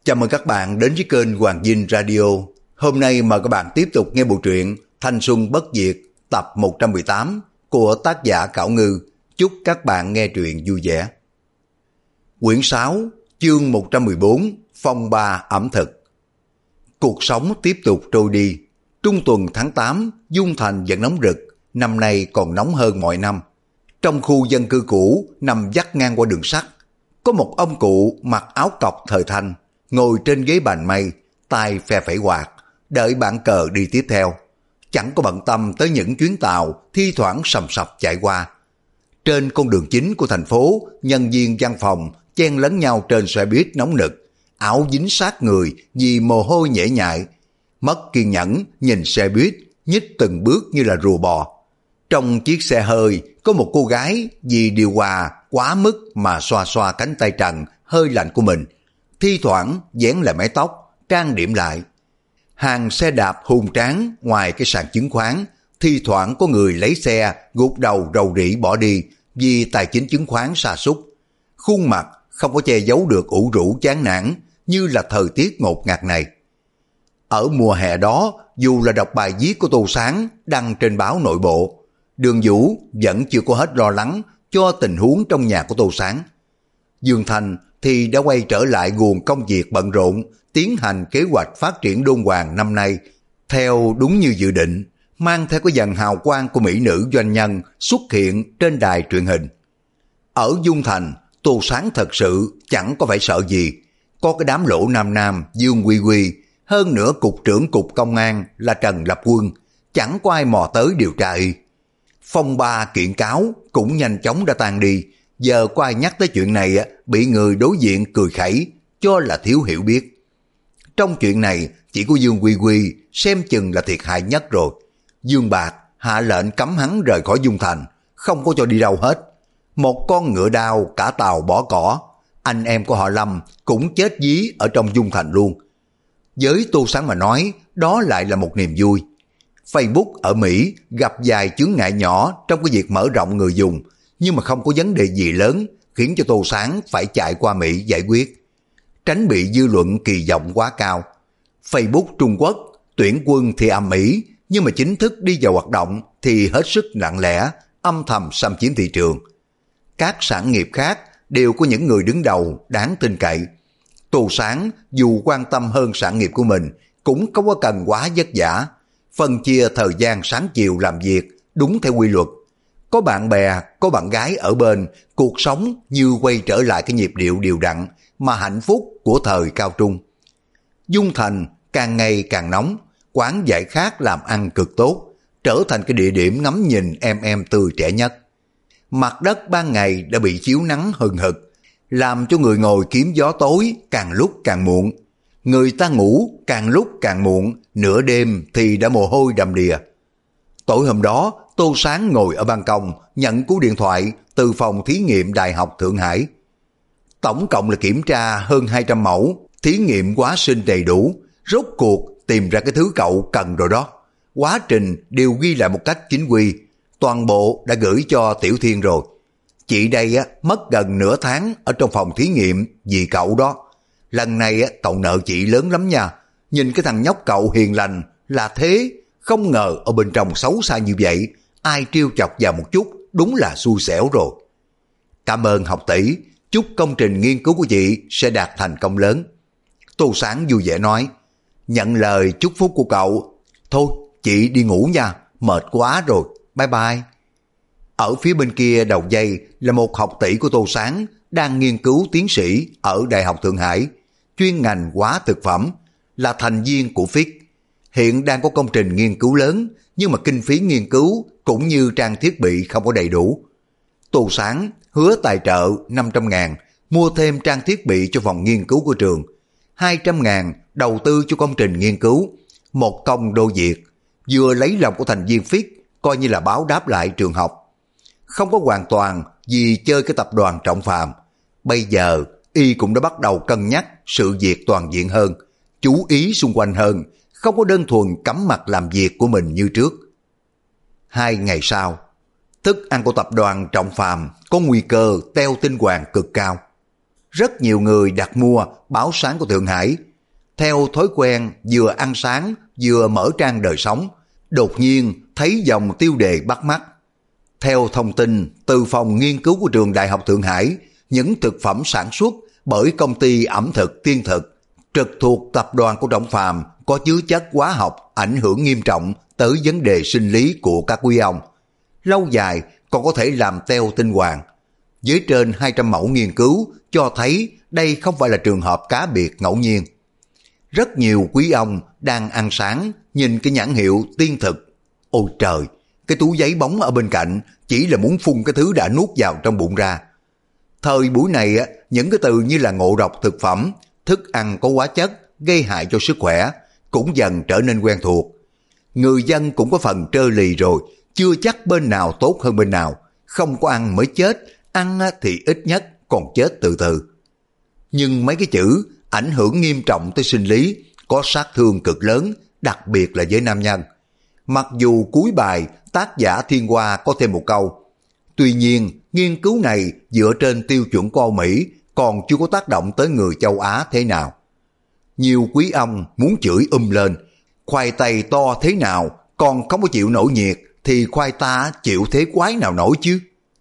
Chào mừng các bạn đến với kênh Hoàng Dinh Radio. Hôm nay mời các bạn tiếp tục nghe bộ truyện Thanh Xuân Bất Diệt tập 118 của tác giả Cảo Ngư. Chúc các bạn nghe truyện vui vẻ. Quyển 6, chương 114, Phong ba ẩm thực. Cuộc sống tiếp tục trôi đi. Trung tuần tháng 8, Dung Thành vẫn nóng rực, năm nay còn nóng hơn mọi năm. Trong khu dân cư cũ nằm dắt ngang qua đường sắt, có một ông cụ mặc áo cộc thời Thanh, ngồi trên ghế bành mây, tay phe phẩy quạt, đợi bạn cờ đi tiếp theo. Chẳng có bận tâm tới những chuyến tàu thi thoảng sầm sập chạy qua. Trên con đường chính của thành phố, nhân viên văn phòng chen lấn nhau trên xe buýt nóng nực, áo dính sát người vì mồ hôi nhễ nhại. Mất kiên nhẫn nhìn xe buýt nhích từng bước như là rùa bò. Trong chiếc xe hơi có một cô gái vì điều hòa quá mức mà xoa xoa cánh tay trần hơi lạnh của mình, thi thoảng vén lại mái tóc, trang điểm lại. Hàng xe đạp hùng tráng ngoài cái sàn chứng khoán, thi thoảng có người lấy xe gục đầu rầu rĩ bỏ đi vì tài chính chứng khoán sa sút. Khuôn mặt không có che giấu được ủ rũ chán nản như là thời tiết ngột ngạt này. Ở mùa hè đó, dù là đọc bài viết của Tô Sáng đăng trên báo Nội Bộ, Đường Vũ vẫn chưa có hết lo lắng cho tình huống trong nhà của Tô Sáng. Dương Thành thì đã quay trở lại guồng công việc bận rộn, tiến hành kế hoạch phát triển Đôn Hoàng năm nay theo đúng như dự định, mang theo cái dàn hào quang của mỹ nữ doanh nhân xuất hiện trên đài truyền hình. Ở Dung Thành, Tô Sáng thật sự chẳng có phải sợ gì, có cái đám lỗ nam nam Dương Quy Quy, hơn nữa cục trưởng cục công an là Trần Lập Quân, chẳng có ai mò tới điều tra y. Phong ba kiện cáo cũng nhanh chóng đã tan đi, giờ có ai nhắc tới chuyện này bị người đối diện cười khẩy, cho là thiếu hiểu biết. Trong chuyện này chỉ có Dương Quy Quy xem chừng là thiệt hại nhất rồi. Dương Bạc hạ lệnh cấm hắn rời khỏi Dung Thành, không có cho đi đâu hết. Một con ngựa đao cả tàu bỏ cỏ, anh em của họ Lâm cũng chết dí ở trong Dung Thành luôn. Với Tô Sáng mà nói, đó lại là một niềm vui. Facebook ở Mỹ gặp vài chướng ngại nhỏ trong cái việc mở rộng người dùng, nhưng mà không có vấn đề gì lớn khiến cho Tô Sáng phải chạy qua Mỹ giải quyết, tránh bị dư luận kỳ vọng quá cao. Facebook Trung Quốc tuyển quân thì âm ỉ, nhưng mà chính thức đi vào hoạt động thì hết sức lặng lẽ, âm thầm xâm chiếm thị trường. Các sản nghiệp khác đều có những người đứng đầu đáng tin cậy. Tô Sáng dù quan tâm hơn sản nghiệp của mình cũng không có cần quá vất vả, phân chia thời gian sáng chiều làm việc đúng theo quy luật. Có bạn bè, có bạn gái ở bên, cuộc sống như quay trở lại cái nhịp điệu đều đặn mà hạnh phúc của thời cao trung. Dung Thành càng ngày càng nóng, quán giải khát làm ăn cực tốt, trở thành cái địa điểm ngắm nhìn em tươi trẻ nhất. Mặt đất ban ngày đã bị chiếu nắng hừng hực, làm cho người ngồi kiếm gió tối càng lúc càng muộn. Người ta ngủ càng lúc càng muộn, nửa đêm thì đã mồ hôi đầm đìa. Tối hôm đó, Tô Sáng ngồi ở ban công nhận cú điện thoại từ phòng thí nghiệm Đại học Thượng Hải. Tổng cộng là kiểm tra hơn 200 mẫu, thí nghiệm hóa sinh đầy đủ, rốt cuộc tìm ra cái thứ cậu cần rồi đó. Quá trình đều ghi lại một cách chính quy, toàn bộ đã gửi cho Tiểu Thiên rồi. Chị đây mất gần nửa tháng ở trong phòng thí nghiệm vì cậu đó. Lần này cậu nợ chị lớn lắm nha. Nhìn cái thằng nhóc cậu hiền lành là thế, không ngờ ở bên trong xấu xa như vậy. Ai trêu chọc vào một chút đúng là xui xẻo rồi. Cảm ơn học tỷ, chúc công trình nghiên cứu của chị sẽ đạt thành công lớn. Tô Sáng vui vẻ nói, nhận lời chúc phúc của cậu. Thôi chị đi ngủ nha, mệt quá rồi, bye bye. Ở phía bên kia đầu dây là một học tỷ của Tô Sáng đang nghiên cứu tiến sĩ ở Đại học Thượng Hải, chuyên ngành hóa thực phẩm, là thành viên của FIC. Hiện đang có công trình nghiên cứu lớn, nhưng mà kinh phí nghiên cứu cũng như trang thiết bị không có đầy đủ. Tô Sáng hứa tài trợ 500.000 mua thêm trang thiết bị cho phòng nghiên cứu của trường, 200.000 đầu tư cho công trình nghiên cứu, một công đôi việc, vừa lấy lòng của thành viên FIC, coi như là báo đáp lại trường học. Không có hoàn toàn vì chơi cái tập đoàn Trọng Phàm. Bây giờ y cũng đã bắt đầu cân nhắc sự việc toàn diện hơn, chú ý xung quanh hơn, không có đơn thuần cắm mặt làm việc của mình như trước. 2 ngày sau, thức ăn của tập đoàn Trọng Phàm có nguy cơ teo tinh hoàng cực cao. Rất nhiều người đặt mua báo sáng của Thượng Hải. Theo thói quen vừa ăn sáng vừa mở trang đời sống, đột nhiên thấy dòng tiêu đề bắt mắt. Theo thông tin từ phòng nghiên cứu của trường Đại học Thượng Hải, những thực phẩm sản xuất bởi công ty ẩm thực Tiên Thực trực thuộc tập đoàn của Trọng Phàm có chứa chất hóa học ảnh hưởng nghiêm trọng tới vấn đề sinh lý của các quý ông. Lâu dài còn có thể làm teo tinh hoàng. Với trên 200 mẫu nghiên cứu cho thấy đây không phải là trường hợp cá biệt ngẫu nhiên. Rất nhiều quý ông đang ăn sáng nhìn cái nhãn hiệu Tiên Thực. Ôi trời, cái túi giấy bóng ở bên cạnh chỉ là muốn phun cái thứ đã nuốt vào trong bụng ra. Thời buổi này những cái từ như là ngộ độc thực phẩm, thức ăn có hóa chất gây hại cho sức khỏe cũng dần trở nên quen thuộc. Người dân cũng có phần trơ lì rồi, chưa chắc bên nào tốt hơn bên nào. Không có ăn mới chết, ăn thì ít nhất còn chết từ từ. Nhưng mấy cái chữ ảnh hưởng nghiêm trọng tới sinh lý có sát thương cực lớn, đặc biệt là với nam nhân. Mặc dù cuối bài tác giả Thiên Hoa có thêm một câu, tuy nhiên nghiên cứu này dựa trên tiêu chuẩn của Âu Mỹ còn chưa có tác động tới người châu Á thế nào. Nhiều quý ông muốn chửi lên, khoai tây to thế nào còn không có chịu nổi nhiệt thì khoai ta chịu thế quái nào nổi chứ.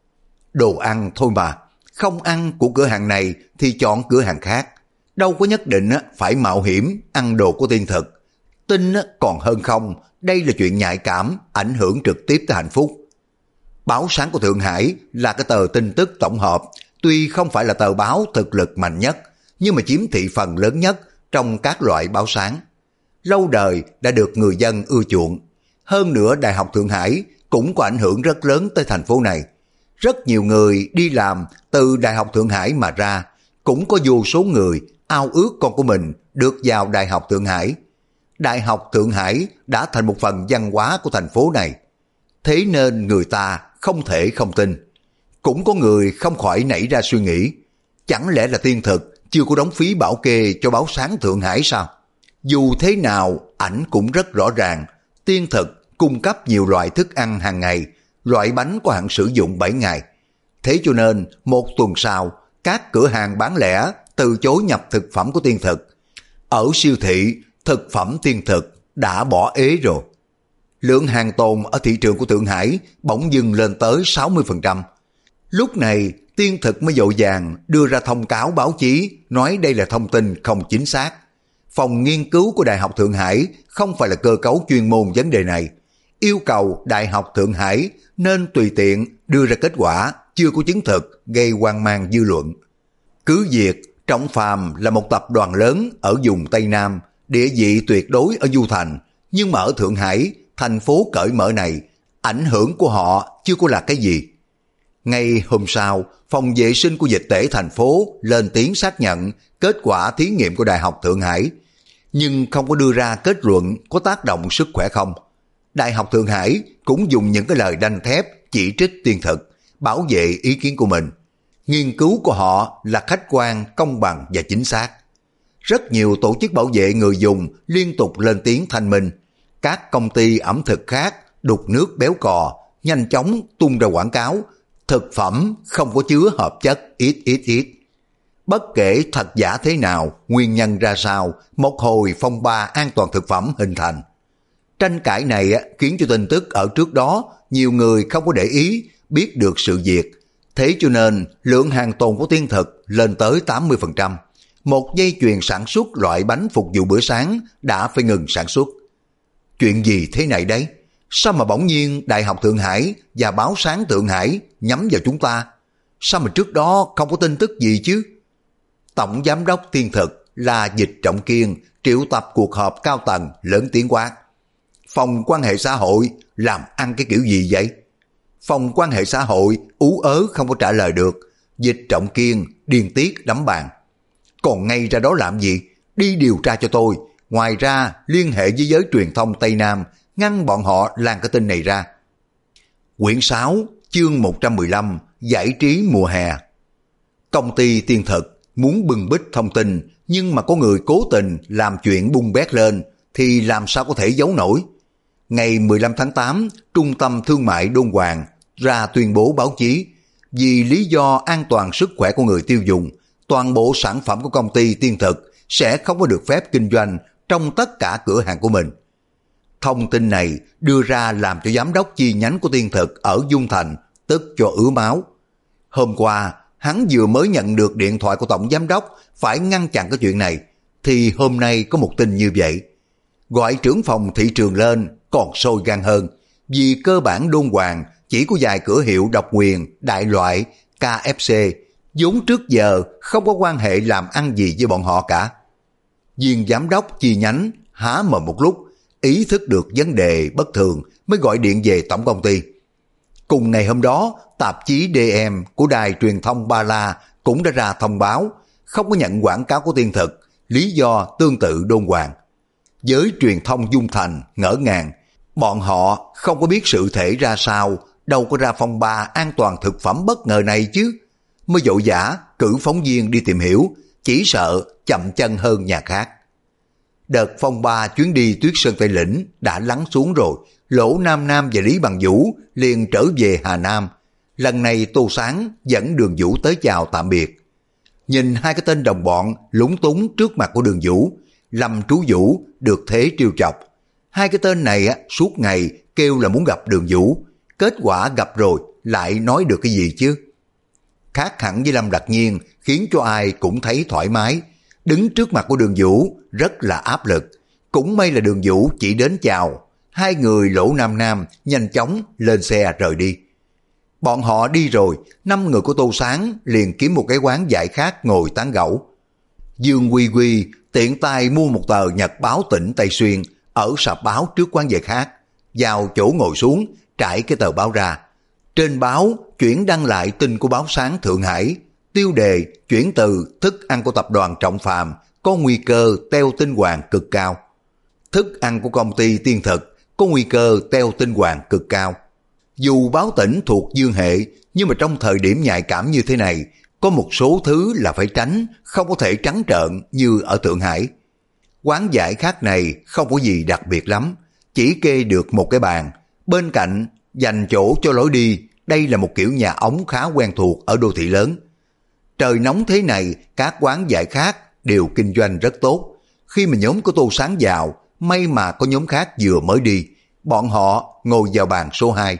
Đồ ăn thôi mà, không ăn của cửa hàng này thì chọn cửa hàng khác. Đâu có nhất định phải mạo hiểm ăn đồ của Tiên Thực. Tin còn hơn không, đây là chuyện nhạy cảm, ảnh hưởng trực tiếp tới hạnh phúc. Báo sáng của Thượng Hải là cái tờ tin tức tổng hợp, tuy không phải là tờ báo thực lực mạnh nhất, nhưng mà chiếm thị phần lớn nhất trong các loại báo sáng. Lâu đời đã được người dân ưa chuộng. Hơn nữa Đại học Thượng Hải cũng có ảnh hưởng rất lớn tới thành phố này. Rất nhiều người đi làm từ Đại học Thượng Hải mà ra, cũng có vô số người ao ước con của mình được vào Đại học Thượng Hải. Đại học Thượng Hải đã thành một phần văn hóa của thành phố này. Thế nên người ta không thể không tin. Cũng có người không khỏi nảy ra suy nghĩ, chẳng lẽ là Tiên Thực chưa có đóng phí bảo kê cho báo sáng Thượng Hải sao? Dù thế nào, ảnh cũng rất rõ ràng, Tiên Thực cung cấp nhiều loại thức ăn hàng ngày, loại bánh có hạn sử dụng 7 ngày. Thế cho nên, một tuần sau, các cửa hàng bán lẻ từ chối nhập thực phẩm của Tiên Thực. Ở siêu thị, thực phẩm Tiên Thực đã bỏ ế rồi. Lượng hàng tồn ở thị trường của Thượng Hải bỗng dưng lên tới 60%. Lúc này, Tiên Thực mới vội vàng đưa ra thông cáo báo chí nói đây là thông tin không chính xác. Phòng nghiên cứu của Đại học Thượng Hải không phải là cơ cấu chuyên môn vấn đề này. Yêu cầu Đại học Thượng Hải nên tùy tiện đưa ra kết quả chưa có chứng thực gây hoang mang dư luận. Cứ việc Trọng Phàm là một tập đoàn lớn ở vùng Tây Nam, địa vị tuyệt đối ở Du Thành, nhưng mà ở Thượng Hải, thành phố cởi mở này, ảnh hưởng của họ chưa có là cái gì. Ngay hôm sau, phòng vệ sinh của dịch tễ thành phố lên tiếng xác nhận kết quả thí nghiệm của Đại học Thượng Hải, nhưng không có đưa ra kết luận có tác động sức khỏe không. Đại học Thượng Hải cũng dùng những cái lời đanh thép chỉ trích Tiên Thực, bảo vệ ý kiến của mình. Nghiên cứu của họ là khách quan, công bằng và chính xác. Rất nhiều tổ chức bảo vệ người dùng liên tục lên tiếng thanh minh. Các công ty ẩm thực khác đục nước béo cò, nhanh chóng tung ra quảng cáo thực phẩm không có chứa hợp chất ít. Bất kể thật giả thế nào, nguyên nhân ra sao, một hồi phong ba an toàn thực phẩm hình thành. Tranh cãi này khiến cho tin tức ở trước đó nhiều người không có để ý, biết được sự việc. Thế cho nên lượng hàng tồn của Tiên Thực lên tới 80%. Một dây chuyền sản xuất loại bánh phục vụ bữa sáng đã phải ngừng sản xuất. Chuyện gì thế này đấy? Sao mà bỗng nhiên Đại học Thượng Hải và báo sáng Thượng Hải nhắm vào chúng ta? Sao mà trước đó không có tin tức gì chứ? Tổng giám đốc Tiên Thực là Dịch Trọng Kiên triệu tập cuộc họp cao tầng lớn tiếng quát. Phòng quan hệ xã hội làm ăn cái kiểu gì vậy? Phòng quan hệ xã hội ú ớ không có trả lời được. Dịch Trọng Kiên điên tiết đấm bàn. Còn ngay ra đó làm gì? Đi điều tra cho tôi. Ngoài ra liên hệ với giới truyền thông Tây Nam, ngăn bọn họ lan cái tin này ra. Quyển 6, chương 115, giải trí mùa hè. Công ty Tiên Thực muốn bưng bít thông tin, nhưng mà có người cố tình làm chuyện bung bét lên, thì làm sao có thể giấu nổi. Ngày 15 tháng 8, Trung tâm Thương mại Đôn Hoàng ra tuyên bố báo chí, vì lý do an toàn sức khỏe của người tiêu dùng, toàn bộ sản phẩm của công ty Tiên Thực sẽ không có được phép kinh doanh trong tất cả cửa hàng của mình. Thông tin này đưa ra làm cho giám đốc chi nhánh của Tiên Thực ở Dung Thành tức cho ứa máu. Hôm qua, hắn vừa mới nhận được điện thoại của tổng giám đốc phải ngăn chặn cái chuyện này, thì hôm nay có một tin như vậy. Gọi trưởng phòng thị trường lên còn sôi gan hơn, vì cơ bản Đôn Hoàng chỉ có vài cửa hiệu độc quyền, đại loại, KFC, vốn trước giờ không có quan hệ làm ăn gì với bọn họ cả. Viên giám đốc chi nhánh há mồm một lúc, ý thức được vấn đề bất thường mới gọi điện về tổng công ty. Cùng ngày hôm đó, tạp chí DM của đài truyền thông Ba La cũng đã ra thông báo không có nhận quảng cáo của Tiên Thực, lý do tương tự Đôn Hoàng. Giới truyền thông Dung Thành ngỡ ngàng, bọn họ không có biết sự thể ra sao, đâu có ra phong ba an toàn thực phẩm bất ngờ này chứ. Mới vội vã cử phóng viên đi tìm hiểu, chỉ sợ chậm chân hơn nhà khác. Đợt phong ba chuyến đi Tuyết Sơn Tây Lĩnh đã lắng xuống rồi, Lỗ Nam Nam và Lý Bằng Vũ liền trở về Hà Nam. Lần này Tô Sáng dẫn Đường Vũ tới chào tạm biệt. Nhìn hai cái tên đồng bọn lúng túng trước mặt của Đường Vũ, Lâm Trú Vũ được thế trêu chọc. Hai cái tên này suốt ngày kêu là muốn gặp Đường Vũ, kết quả gặp rồi lại nói được cái gì chứ? Khác hẳn với Lâm Đạc Nhiên, khiến cho ai cũng thấy thoải mái. Đứng trước mặt của Đường Vũ rất là áp lực. Cũng may là Đường Vũ chỉ đến chào. Hai người Lỗ Nam Nam nhanh chóng lên xe rời đi. Bọn họ đi rồi, 5 người của Tô Sáng liền kiếm một cái quán giải khát ngồi tán gẫu. Dương Quy Quy tiện tay mua một tờ nhật báo tỉnh Tây Xuyên ở sạp báo trước quán giải khát, vào chỗ ngồi xuống, trải cái tờ báo ra. Trên báo chuyển đăng lại tin của báo Sáng Thượng Hải, tiêu đề chuyển từ thức ăn của tập đoàn Trọng Phàm có nguy cơ teo tinh hoàng cực cao. Thức ăn của công ty Tiên Thực có nguy cơ teo tinh hoàng cực cao. Dù báo tỉnh thuộc dương hệ, nhưng mà trong thời điểm nhạy cảm như thế này, có một số thứ là phải tránh, không có thể trắng trợn như ở Thượng Hải. Quán giải khát này không có gì đặc biệt lắm, chỉ kê được một cái bàn, bên cạnh dành chỗ cho lối đi. Đây là một kiểu nhà ống khá quen thuộc ở đô thị lớn. Trời nóng thế này, các quán giải khát đều kinh doanh rất tốt. Khi mà nhóm của Tô Sáng vào, may mà có nhóm khác vừa mới đi, bọn họ ngồi vào bàn số 2.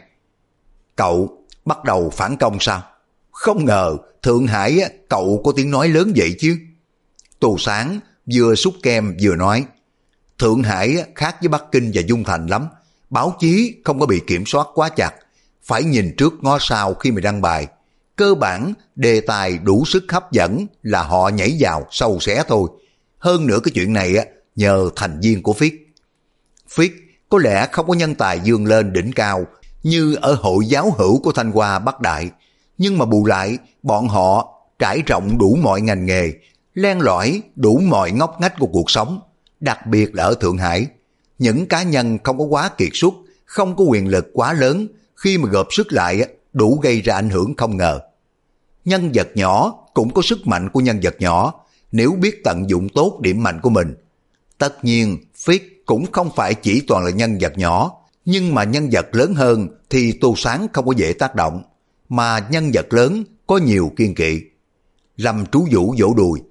Cậu bắt đầu phản công sao? Không ngờ Thượng Hải cậu có tiếng nói lớn vậy chứ. Tô Sáng vừa xúc kem vừa nói, Thượng Hải khác với Bắc Kinh và Dung Thành lắm. Báo chí không có bị kiểm soát quá chặt, phải nhìn trước ngó sau khi mà đăng bài. Cơ bản đề tài đủ sức hấp dẫn là họ nhảy vào sâu xé thôi. Hơn nữa cái chuyện này nhờ thành viên của Phiết có lẽ không có nhân tài vươn lên đỉnh cao như ở hội giáo hữu của Thanh Hoa Bắc Đại, nhưng mà bù lại bọn họ trải rộng đủ mọi ngành nghề, len lỏi đủ mọi ngóc ngách của cuộc sống, đặc biệt là ở Thượng Hải. Những cá nhân không có quá kiệt xuất, không có quyền lực quá lớn, khi mà gộp sức lại đủ gây ra ảnh hưởng không ngờ. Nhân vật nhỏ cũng có sức mạnh của nhân vật nhỏ, nếu biết tận dụng tốt điểm mạnh của mình. Tất nhiên, Phiết cũng không phải chỉ toàn là nhân vật nhỏ, nhưng mà nhân vật lớn hơn thì Tô Sáng không có dễ tác động, mà nhân vật lớn có nhiều kiên kỵ. Lâm Trú Vũ vỗ đùi,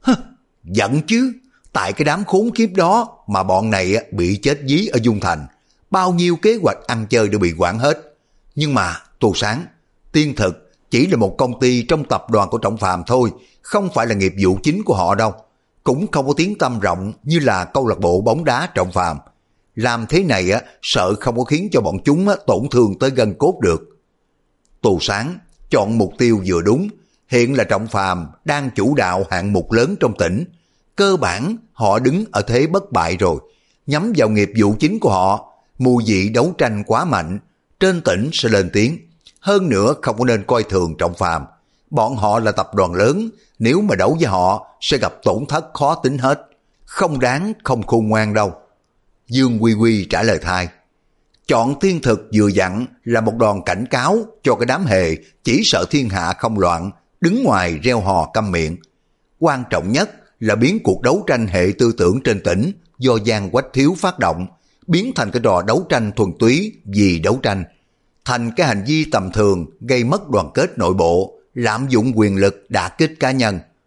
giận chứ, tại cái đám khốn kiếp đó mà bọn này bị chết dí ở Dung Thành, bao nhiêu kế hoạch ăn chơi đều bị quản hết. Nhưng mà Tô Sáng, Tiên Thực chỉ là một công ty trong tập đoàn của Trọng Phàm thôi, không phải là nghiệp vụ chính của họ đâu, cũng không có tiếng tăm rộng như là câu lạc bộ bóng đá Trọng Phàm. Làm thế này sợ không có khiến cho bọn chúng tổn thương tới gân cốt được. Tô Sáng chọn mục tiêu vừa đúng, hiện là Trọng Phàm đang chủ đạo hạng mục lớn trong tỉnh. Cơ bản họ đứng ở thế bất bại rồi, nhắm vào nghiệp vụ chính của họ, mùi vị đấu tranh quá mạnh, trên tỉnh sẽ lên tiếng. Hơn nữa không có nên coi thường Trọng Phàm, bọn họ là tập đoàn lớn, nếu mà đấu với họ sẽ gặp tổn thất khó tính hết, không đáng không khôn ngoan đâu. Dương Quy Quy trả lời thay, chọn Tiên Thực vừa dặn là một đòn cảnh cáo cho cái đám hề chỉ sợ thiên hạ không loạn, đứng ngoài reo hò câm miệng. Quan trọng nhất là biến cuộc đấu tranh hệ tư tưởng trên tỉnh do Giang Quách Thiếu phát động, biến thành cái trò đấu tranh thuần túy vì đấu tranh, thành cái hành vi tầm thường gây mất đoàn kết nội bộ, lạm dụng quyền lực đả kích cá nhân.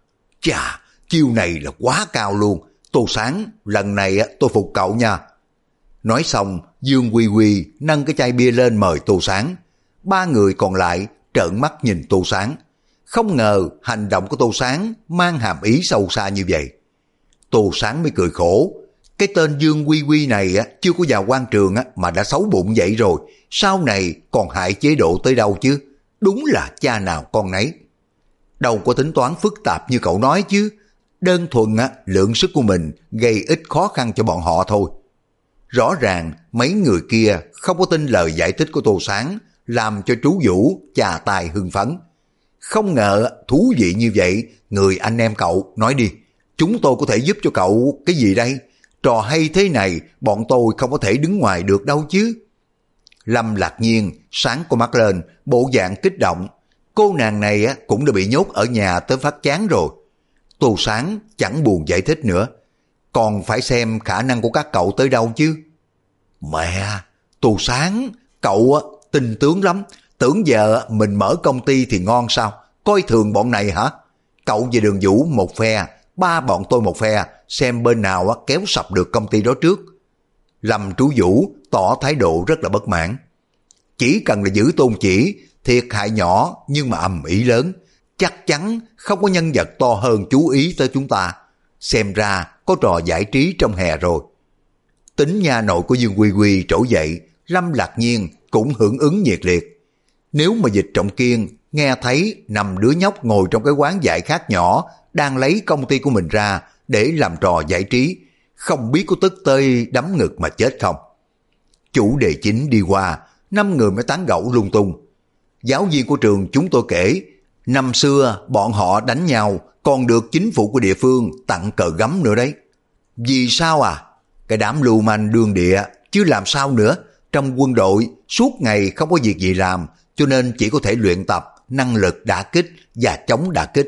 Chà, chiêu này là quá cao luôn. Tô Sáng, lần này tôi phục cậu nha. Nói xong, Dương Quy Quy nâng cái chai bia lên mời Tô Sáng. Ba người còn lại trợn mắt nhìn Tô Sáng. Không ngờ hành động của Tô Sáng mang hàm ý sâu xa như vậy. Tô Sáng mới cười khổ. Cái tên Dương Quy Quy này chưa có vào quan trường mà đã xấu bụng vậy rồi. Sau này còn hại chế độ tới đâu chứ? Đúng là cha nào con nấy. Đâu có tính toán phức tạp như cậu nói chứ. Đơn thuần lượng sức của mình gây ít khó khăn cho bọn họ thôi. Rõ ràng mấy người kia không có tin lời giải thích của Tô Sáng, làm cho chú Vũ chà tai hưng phấn. Không ngờ thú vị như vậy, người anh em cậu nói đi, chúng tôi có thể giúp cho cậu cái gì đây? Trò hay thế này bọn tôi không có thể đứng ngoài được đâu chứ. Lâm Lạc Nhiên sáng con mắt lên, bộ dạng kích động. Cô nàng này cũng đã bị nhốt ở nhà tới phát chán rồi. Tô Sáng chẳng buồn giải thích nữa. Còn phải xem khả năng của các cậu tới đâu chứ. Mẹ, Tô Sáng, cậu tinh tướng lắm. Tưởng giờ mình mở công ty thì ngon sao? Coi thường bọn này hả? Cậu và Đường Vũ một phe, ba bọn tôi một phe, xem bên nào kéo sập được công ty đó trước. Lâm Trú Vũ tỏ thái độ rất là bất mãn. Chỉ cần là giữ tôn chỉ, thiệt hại nhỏ nhưng mà ầm ĩ lớn. Chắc chắn không có nhân vật to hơn chú ý tới chúng ta. Xem ra có trò giải trí trong hè rồi. Tính nha nội của Dương Quy Quy trỗi dậy, Lâm Lạc Nhiên cũng hưởng ứng nhiệt liệt. Nếu mà Dịch Trọng Kiên nghe thấy 5 đứa nhóc ngồi trong cái quán dạy khác nhỏ đang lấy công ty của mình ra để làm trò giải trí, không biết có tức tới đấm ngực mà chết không. Chủ đề chính đi qua, 5 người mới tán gẫu lung tung. Giáo viên của trường chúng tôi kể, năm xưa bọn họ đánh nhau còn được chính phủ của địa phương tặng cờ gấm nữa đấy. Vì sao à? Cái đám lưu manh đương địa, chứ làm sao nữa. Trong quân đội suốt ngày không có việc gì làm, cho nên chỉ có thể luyện tập năng lực đả kích và chống đả kích.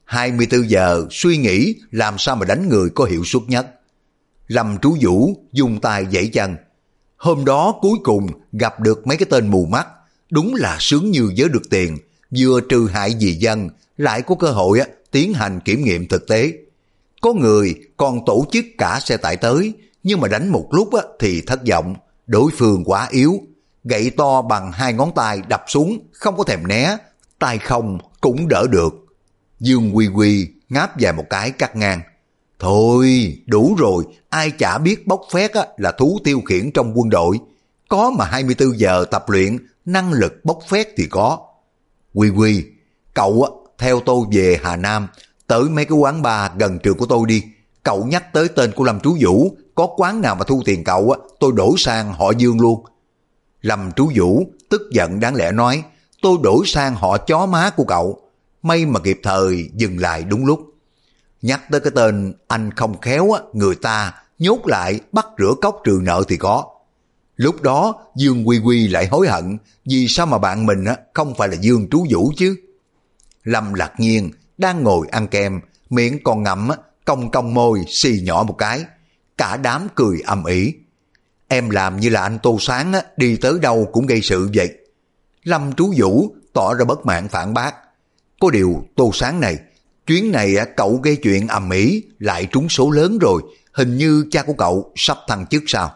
24 giờ suy nghĩ làm sao mà đánh người có hiệu suất nhất. Lâm Trú Vũ dùng tay giãy chân. Hôm đó cuối cùng gặp được mấy cái tên mù mắt, đúng là sướng như vớ được tiền, vừa trừ hại vì dân, lại có cơ hội tiến hành kiểm nghiệm thực tế. Có người còn tổ chức cả xe tải tới, nhưng mà đánh một lúc thì thất vọng, đối phương quá yếu. Gậy to bằng 2 ngón tay đập xuống, không có thèm né, tay không cũng đỡ được. Dương Quy Quy ngáp dài một cái cắt ngang. Thôi, đủ rồi, ai chả biết bốc phét là thú tiêu khiển trong quân đội. Có mà 24 giờ tập luyện, năng lực bốc phét thì có. Quy Quy, cậu theo tôi về Hà Nam, tới mấy cái quán bar gần trường của tôi đi. Cậu nhắc tới tên của Lâm Trú Vũ, có quán nào mà thu tiền cậu tôi đổi sang họ Dương luôn. Lâm Trú Vũ tức giận đáng lẽ nói, tôi đổi sang họ chó má của cậu. May mà kịp thời dừng lại đúng lúc. Nhắc tới cái tên anh không khéo người ta nhốt lại bắt rửa cốc trừ nợ thì có. Lúc đó Dương Quy Quy lại hối hận, vì sao mà bạn mình không phải là Dương Trú Vũ chứ. Lâm Lạc Nhiên đang ngồi ăn kem, miệng còn ngậm cong cong môi xì nhỏ một cái. Cả đám cười ầm ĩ. Em làm như là anh Tô Sáng đi tới đâu cũng gây sự vậy. Lâm Trú Vũ tỏ ra bất mãn phản bác. Có điều Tô Sáng này, chuyến này cậu gây chuyện ầm ĩ lại trúng số lớn rồi, hình như cha của cậu sắp thăng chức sao.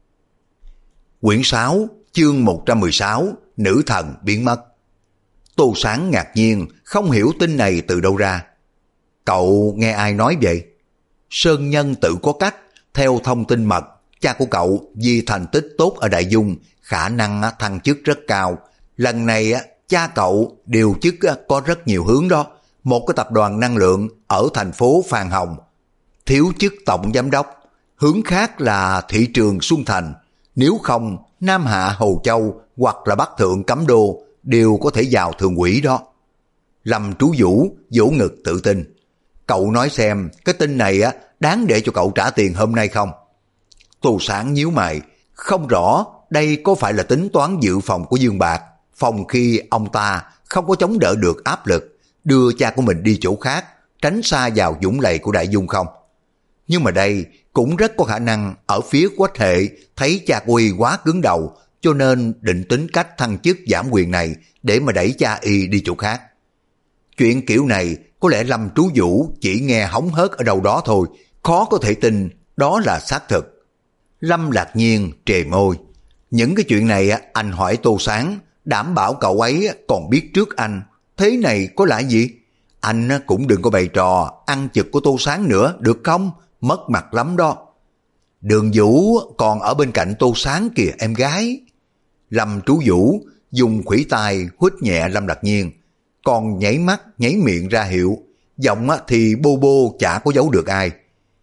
Quyển 6, chương 116, Nữ thần biến mất. Tô Sáng ngạc nhiên, không hiểu tin này từ đâu ra. Cậu nghe ai nói vậy? Sơn Nhân tự có cách, theo thông tin mật, cha của cậu vì thành tích tốt ở Đại Dung, khả năng thăng chức rất cao. Lần này cha cậu điều chức có rất nhiều hướng đó. Một cái tập đoàn năng lượng ở thành phố Phan Hồng, thiếu chức tổng giám đốc. Hướng khác là thị trường Xuân Thành. Nếu không, Nam Hạ Hầu Châu hoặc là Bắc Thượng Cấm Đô đều có thể vào thường quỹ đó. Lâm Trú Vũ vỗ ngực tự tin. Cậu nói xem, cái tin này đáng để cho cậu trả tiền hôm nay không? Tô Sáng nhíu mày, không rõ đây có phải là tính toán dự phòng của Dương Bạc, phòng khi ông ta không có chống đỡ được áp lực, đưa cha của mình đi chỗ khác, tránh xa vào dũng lầy của Đại Dung không? Nhưng mà đây cũng rất có khả năng ở phía Quách Hệ thấy cha của y quá cứng đầu, cho nên định tính cách thăng chức giảm quyền này để mà đẩy cha y đi chỗ khác. Chuyện kiểu này Có lẽ Lâm Trú Vũ chỉ nghe hóng hớt ở đâu đó thôi, khó có thể tin đó là xác thực. Lâm Lạc Nhiên trề môi. Những cái chuyện này anh hỏi Tô Sáng, đảm bảo cậu ấy còn biết trước anh. Thế này có lạ gì? Anh cũng đừng có bày trò ăn chực của Tô Sáng nữa, được không? Mất mặt lắm đó. Đường Vũ còn ở bên cạnh Tô Sáng kìa em gái. Lâm Trú Vũ dùng khuỷu tay huýt nhẹ Lâm Lạc Nhiên, còn nhảy mắt nhảy miệng ra hiệu. Giọng thì bô bô chả có giấu được ai.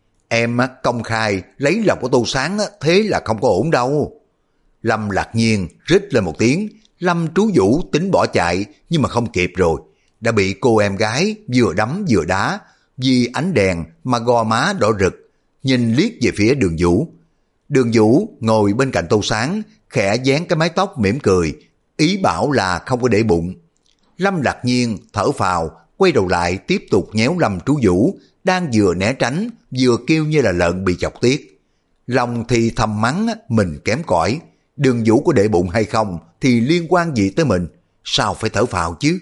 Em công khai lấy lòng của Tô Sáng thế là không có ổn đâu. Lâm Lạc Nhiên rít lên một tiếng. Lâm Trú Vũ tính bỏ chạy nhưng mà không kịp rồi. Đã bị cô em gái vừa đấm vừa đá. Vì ánh đèn mà gò má đỏ rực, nhìn liếc về phía Đường Vũ. Đường Vũ ngồi bên cạnh Tô Sáng, khẽ dán cái mái tóc mỉm cười, ý bảo là không có để bụng. Lâm Lạc Nhiên thở phào, quay đầu lại tiếp tục nhéo Lâm Trú Vũ, đang vừa né tránh, vừa kêu như là lợn bị chọc tiết. Lòng thì thầm mắng mình kém cỏi, Đường Vũ có để bụng hay không thì liên quan gì tới mình, sao phải thở phào chứ.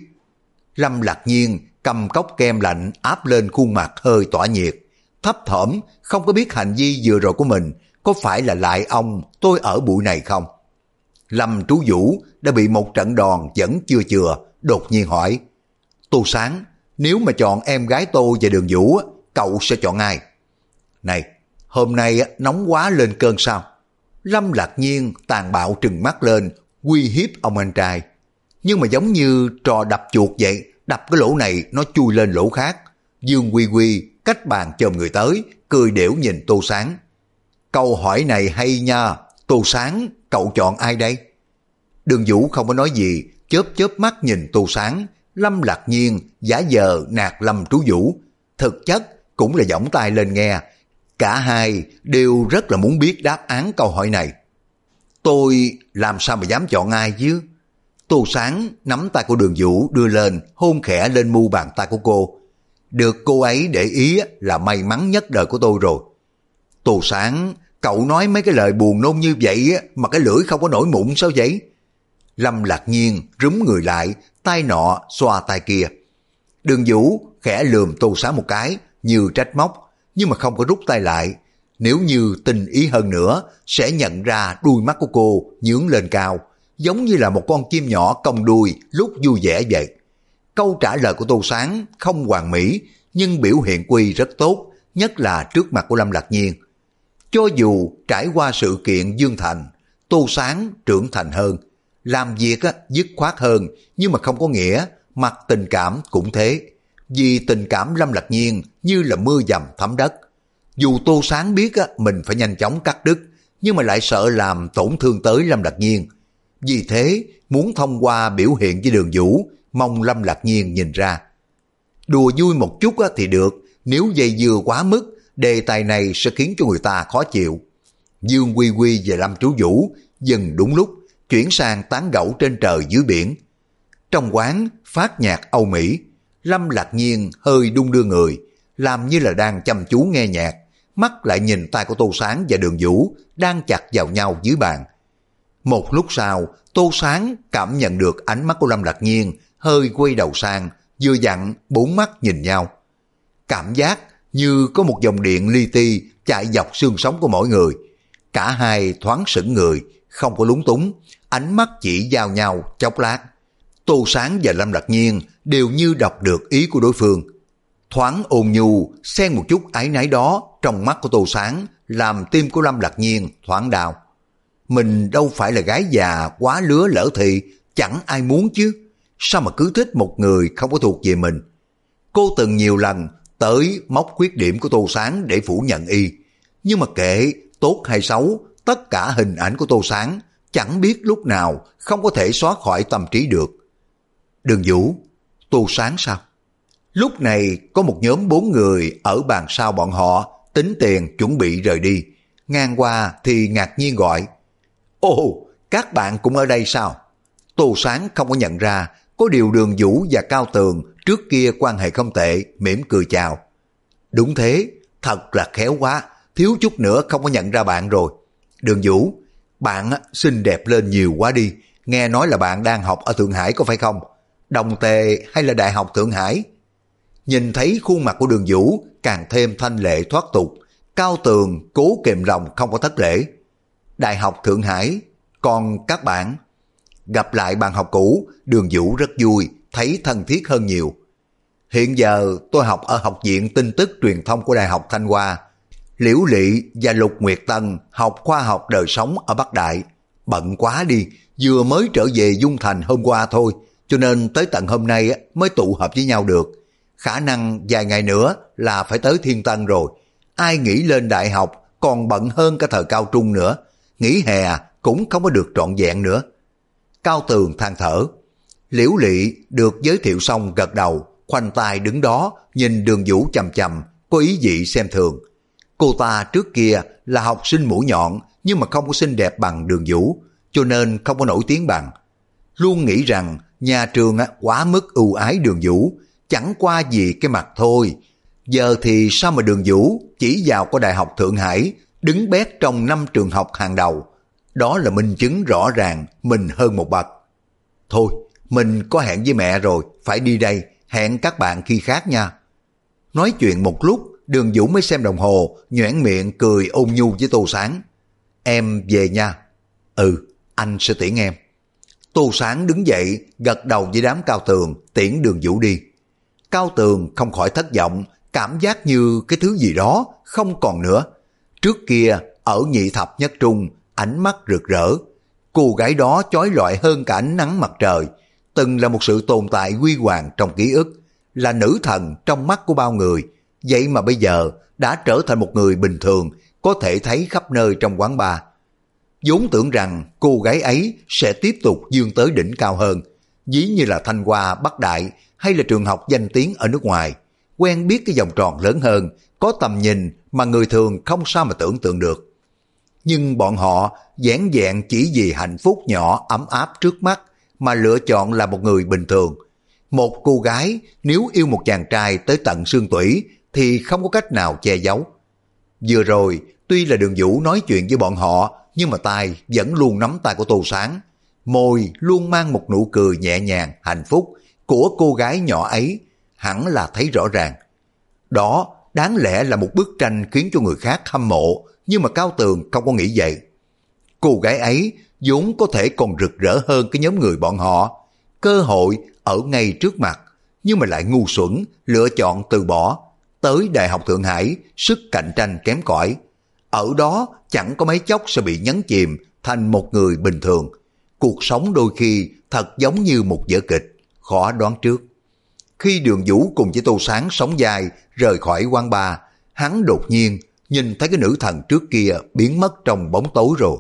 Lâm Lạc Nhiên cầm cốc kem lạnh áp lên khuôn mặt hơi tỏa nhiệt, thấp thỏm không có biết hành vi vừa rồi của mình có phải là lại ông tôi ở bụi này không. Lâm Trú Vũ đã bị một trận đòn vẫn chưa chừa, đột nhiên hỏi: Tô Sáng, nếu mà chọn em gái tôi và Đường Vũ, cậu sẽ chọn ai? Này, hôm nay nóng quá lên cơn sao? Lâm Lạc Nhiên tàn bạo trừng mắt lên, uy hiếp ông anh trai. Nhưng mà giống như trò đập chuột vậy, đập cái lỗ này nó chui lên lỗ khác. Dương Quy Quy cách bàn chồm người tới, cười đểu nhìn Tô Sáng. Câu hỏi này hay nha, Tô Sáng, cậu chọn ai đây? Đường Vũ không có nói gì, chớp chớp mắt nhìn Tô Sáng. Lâm Lạc Nhiên giả vờ nạt Lâm Trú Vũ, thực chất cũng là giỏng tai lên nghe. Cả hai đều rất là muốn biết đáp án câu hỏi này. Tôi làm sao mà dám chọn ai chứ? Tô Sáng nắm tay của Đường Vũ đưa lên, hôn khẽ lên mu bàn tay của cô. Được cô ấy để ý là may mắn nhất đời của tôi rồi. Tô Sáng, cậu nói mấy cái lời buồn nôn như vậy mà cái lưỡi không có nổi mụn sao vậy? Lâm Lạc Nhiên rúm người lại, tay nọ xoa tay kia. Đường Vũ khẽ lườm Tô Sáng một cái như trách móc, nhưng mà không có rút tay lại. Nếu như tinh ý hơn nữa sẽ nhận ra đuôi mắt của cô nhướng lên cao, giống như là một con chim nhỏ cong đuôi lúc vui vẻ vậy. Câu trả lời của Tô Sáng không hoàn mỹ, nhưng biểu hiện quy rất tốt, nhất là trước mặt của Lâm Lạc Nhiên. Cho dù trải qua sự kiện Dương Thành, Tô Sáng trưởng thành hơn, làm việc dứt khoát hơn, nhưng mà không có nghĩa mặt tình cảm cũng thế. Vì tình cảm Lâm Lạc Nhiên như là mưa dầm thấm đất. Dù Tô Sáng biết mình phải nhanh chóng cắt đứt, nhưng mà lại sợ làm tổn thương tới Lâm Lạc Nhiên. Vì thế muốn thông qua biểu hiện với Đường Vũ, mong Lâm Lạc Nhiên nhìn ra. Đùa vui một chút thì được, nếu dây dưa quá mức, đề tài này sẽ khiến cho người ta khó chịu. Dương Quy Quy và Lâm Trú Vũ dừng đúng lúc, chuyển sang tán gẫu trên trời dưới biển. Trong quán phát nhạc Âu Mỹ, Lâm Lạc Nhiên hơi đung đưa người, làm như là đang chăm chú nghe nhạc, mắt lại nhìn tay của Tô Sáng và Đường Vũ đang chặt vào nhau dưới bàn. Một lúc sau, Tô Sáng cảm nhận được ánh mắt của Lâm Lạc Nhiên, hơi quay đầu sang, vừa dặn bốn mắt nhìn nhau. Cảm giác như có một dòng điện li ti chạy dọc xương sống của mỗi người. Cả hai thoáng sững người, không có lúng túng, ánh mắt chỉ giao nhau chốc lát. Tô Sáng và Lâm Lạc Nhiên đều như đọc được ý của đối phương. Thoáng ôn nhu, xen một chút áy náy đó trong mắt của Tô Sáng, làm tim của Lâm Lạc Nhiên thoáng đau. Mình đâu phải là gái già quá lứa lỡ thì, chẳng ai muốn chứ. Sao mà cứ thích một người không có thuộc về mình? Cô từng nhiều lần tới móc khuyết điểm của Tô Sáng để phủ nhận y. Nhưng mà kệ, tốt hay xấu, tất cả hình ảnh của Tô Sáng chẳng biết lúc nào không có thể xóa khỏi tâm trí được. Đường Vũ, Tô Sáng sao? Lúc này có một nhóm 4 người ở bàn sau bọn họ tính tiền chuẩn bị rời đi. Ngang qua thì ngạc nhiên gọi: Ồ, các bạn cũng ở đây sao? Tô Sáng không có nhận ra, có điều Đường Vũ và Cao Tường trước kia quan hệ không tệ, mỉm cười chào. Đúng thế, thật là khéo quá, thiếu chút nữa không có nhận ra bạn rồi. Đường Vũ, bạn xinh đẹp lên nhiều quá đi, nghe nói là bạn đang học ở Thượng Hải có phải không? Đồng Tề hay là Đại học Thượng Hải? Nhìn thấy khuôn mặt của Đường Vũ càng thêm thanh lệ thoát tục, Cao Tường cố kềm lòng không có thất lễ. Đại học Thượng Hải, còn các bạn? Gặp lại bạn học cũ, Đường Vũ rất vui, thấy thân thiết hơn nhiều. Hiện giờ tôi học ở Học viện Tin tức Truyền thông của Đại học Thanh Hoa. Liễu Lị và Lục Nguyệt Tân học khoa học đời sống ở Bắc Đại. Bận quá đi, vừa mới trở về Dung Thành hôm qua thôi, cho nên tới tận hôm nay mới tụ họp với nhau được. Khả năng vài ngày nữa là phải tới Thiên Tân rồi. Ai nghĩ lên đại học còn bận hơn cả thời cao trung nữa. Nghỉ hè cũng không có được trọn vẹn nữa. Cao Tường than thở. Liễu Lị được giới thiệu xong gật đầu, khoanh tay đứng đó nhìn Đường Vũ chằm chằm, có ý vị xem thường. Cô ta trước kia là học sinh mũi nhọn nhưng mà không có xinh đẹp bằng Đường Vũ, cho nên không có nổi tiếng bằng. Luôn nghĩ rằng nhà trường quá mức ưu ái Đường Vũ, chẳng qua gì cái mặt thôi. Giờ thì sao mà Đường Vũ chỉ vào có Đại học Thượng Hải, đứng bét trong 5 trường học hàng đầu. Đó là minh chứng rõ ràng mình hơn một bậc. Thôi, mình có hẹn với mẹ rồi, phải đi đây, hẹn các bạn khi khác nha. Nói chuyện một lúc, Đường Vũ mới xem đồng hồ, nhoẻn miệng cười ôn nhu với Tô Sáng. Em về nha. Ừ, anh sẽ tiễn em. Tô Sáng đứng dậy, gật đầu với đám Cao Tường, tiễn Đường Vũ đi. Cao Tường không khỏi thất vọng, cảm giác như cái thứ gì đó không còn nữa. Trước kia, ở nhị thập nhất trung, ánh mắt rực rỡ. Cô gái đó chói lọi hơn cả ánh nắng mặt trời, từng là một sự tồn tại huy hoàng trong ký ức, là nữ thần trong mắt của bao người. Vậy mà bây giờ đã trở thành một người bình thường, có thể thấy khắp nơi trong quán bar. Vốn tưởng rằng cô gái ấy sẽ tiếp tục vươn tới đỉnh cao hơn, ví như là Thanh Hoa, Bắc Đại hay là trường học danh tiếng ở nước ngoài, quen biết cái vòng tròn lớn hơn, có tầm nhìn mà người thường không sao mà tưởng tượng được. Nhưng bọn họ vẻn vẹn chỉ vì hạnh phúc nhỏ ấm áp trước mắt mà lựa chọn là một người bình thường. Một cô gái nếu yêu một chàng trai tới tận xương tủy thì không có cách nào che giấu. Vừa rồi tuy là Đường Vũ nói chuyện với bọn họ, nhưng mà tay vẫn luôn nắm tay của Tô Sáng, môi luôn mang một nụ cười nhẹ nhàng hạnh phúc của cô gái nhỏ ấy, hẳn là thấy rõ ràng. Đó đáng lẽ là một bức tranh khiến cho người khác hâm mộ, nhưng mà Cao Tường không có nghĩ vậy. Cô gái ấy vốn có thể còn rực rỡ hơn cái nhóm người bọn họ, cơ hội ở ngay trước mặt, nhưng mà lại ngu xuẩn lựa chọn từ bỏ. Tới Đại học Thượng Hải, sức cạnh tranh kém cỏi, ở đó chẳng có mấy chốc sẽ bị nhấn chìm thành một người bình thường. Cuộc sống đôi khi thật giống như một vở kịch, khó đoán trước. Khi Đường Vũ cùng với Tô Sáng sóng vai rời khỏi quán bar, hắn đột nhiên nhìn thấy cái nữ thần trước kia biến mất trong bóng tối rồi.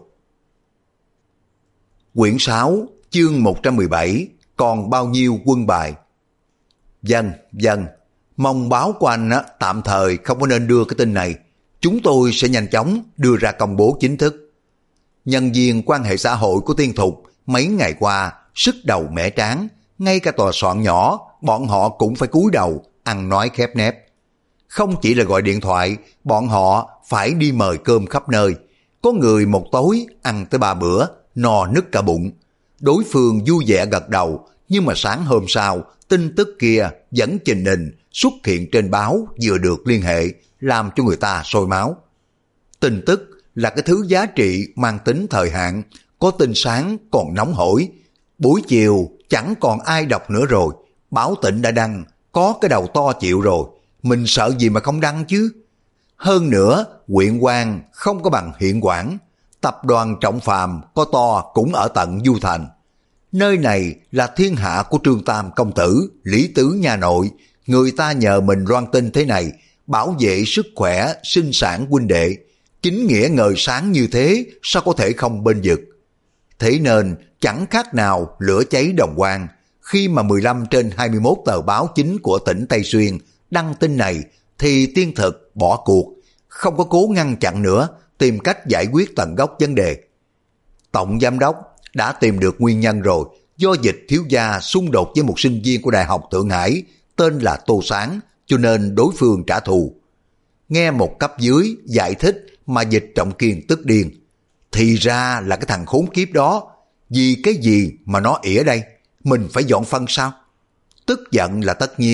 Quyển 6, chương 117, còn bao nhiêu quân bài? Dân, mong báo của anh tạm thời không có nên đưa cái tin này. Chúng tôi sẽ nhanh chóng đưa ra công bố chính thức. Nhân viên quan hệ xã hội của Tiên Thục mấy ngày qua sức đầu mẻ trán, ngay cả tòa soạn nhỏ bọn họ cũng phải cúi đầu ăn nói khép nép. Không chỉ là gọi điện thoại, bọn họ phải đi mời cơm khắp nơi. Có người một tối ăn tới 3 bữa, no nứt cả bụng. Đối phương vui vẻ gật đầu, nhưng mà sáng hôm sau tin tức kia vẫn trình hình xuất hiện trên báo vừa được liên hệ, làm cho người ta sôi máu. Tin tức là cái thứ giá trị mang tính thời hạn, có tin sáng còn nóng hổi, buổi chiều chẳng còn ai đọc nữa rồi. Báo Tỉnh đã đăng, có cái đầu to chịu rồi, mình sợ gì mà không đăng chứ. Hơn nữa, huyện Quan không có bằng huyện Quảng, tập đoàn Trọng Phàm có to cũng ở tận Du Thành. Nơi này là thiên hạ của Trương Tam công tử, Lý Tứ nhà nội, người ta nhờ mình loan tin thế này, bảo vệ sức khỏe, sinh sản huynh đệ. Chính nghĩa ngời sáng như thế, sao có thể không bên vực? Thế nên, chẳng khác nào lửa cháy đồng quang. Khi mà 15 trên 21 tờ báo chính của tỉnh Tây Xuyên đăng tin này, thì Tiên Thực bỏ cuộc, không có cố ngăn chặn nữa, tìm cách giải quyết tận gốc vấn đề. Tổng giám đốc đã tìm được nguyên nhân rồi, do Dịch thiếu gia xung đột với một sinh viên của Đại học Thượng Hải, tên là Tô Sáng, cho nên đối phương trả thù. Nghe một cấp dưới giải thích mà Dịch Trọng Kiên tức điên. Thì ra là cái thằng khốn kiếp đó, vì cái gì mà nó ỉa đây, mình phải dọn phân sao? Tức giận là tất nhiên,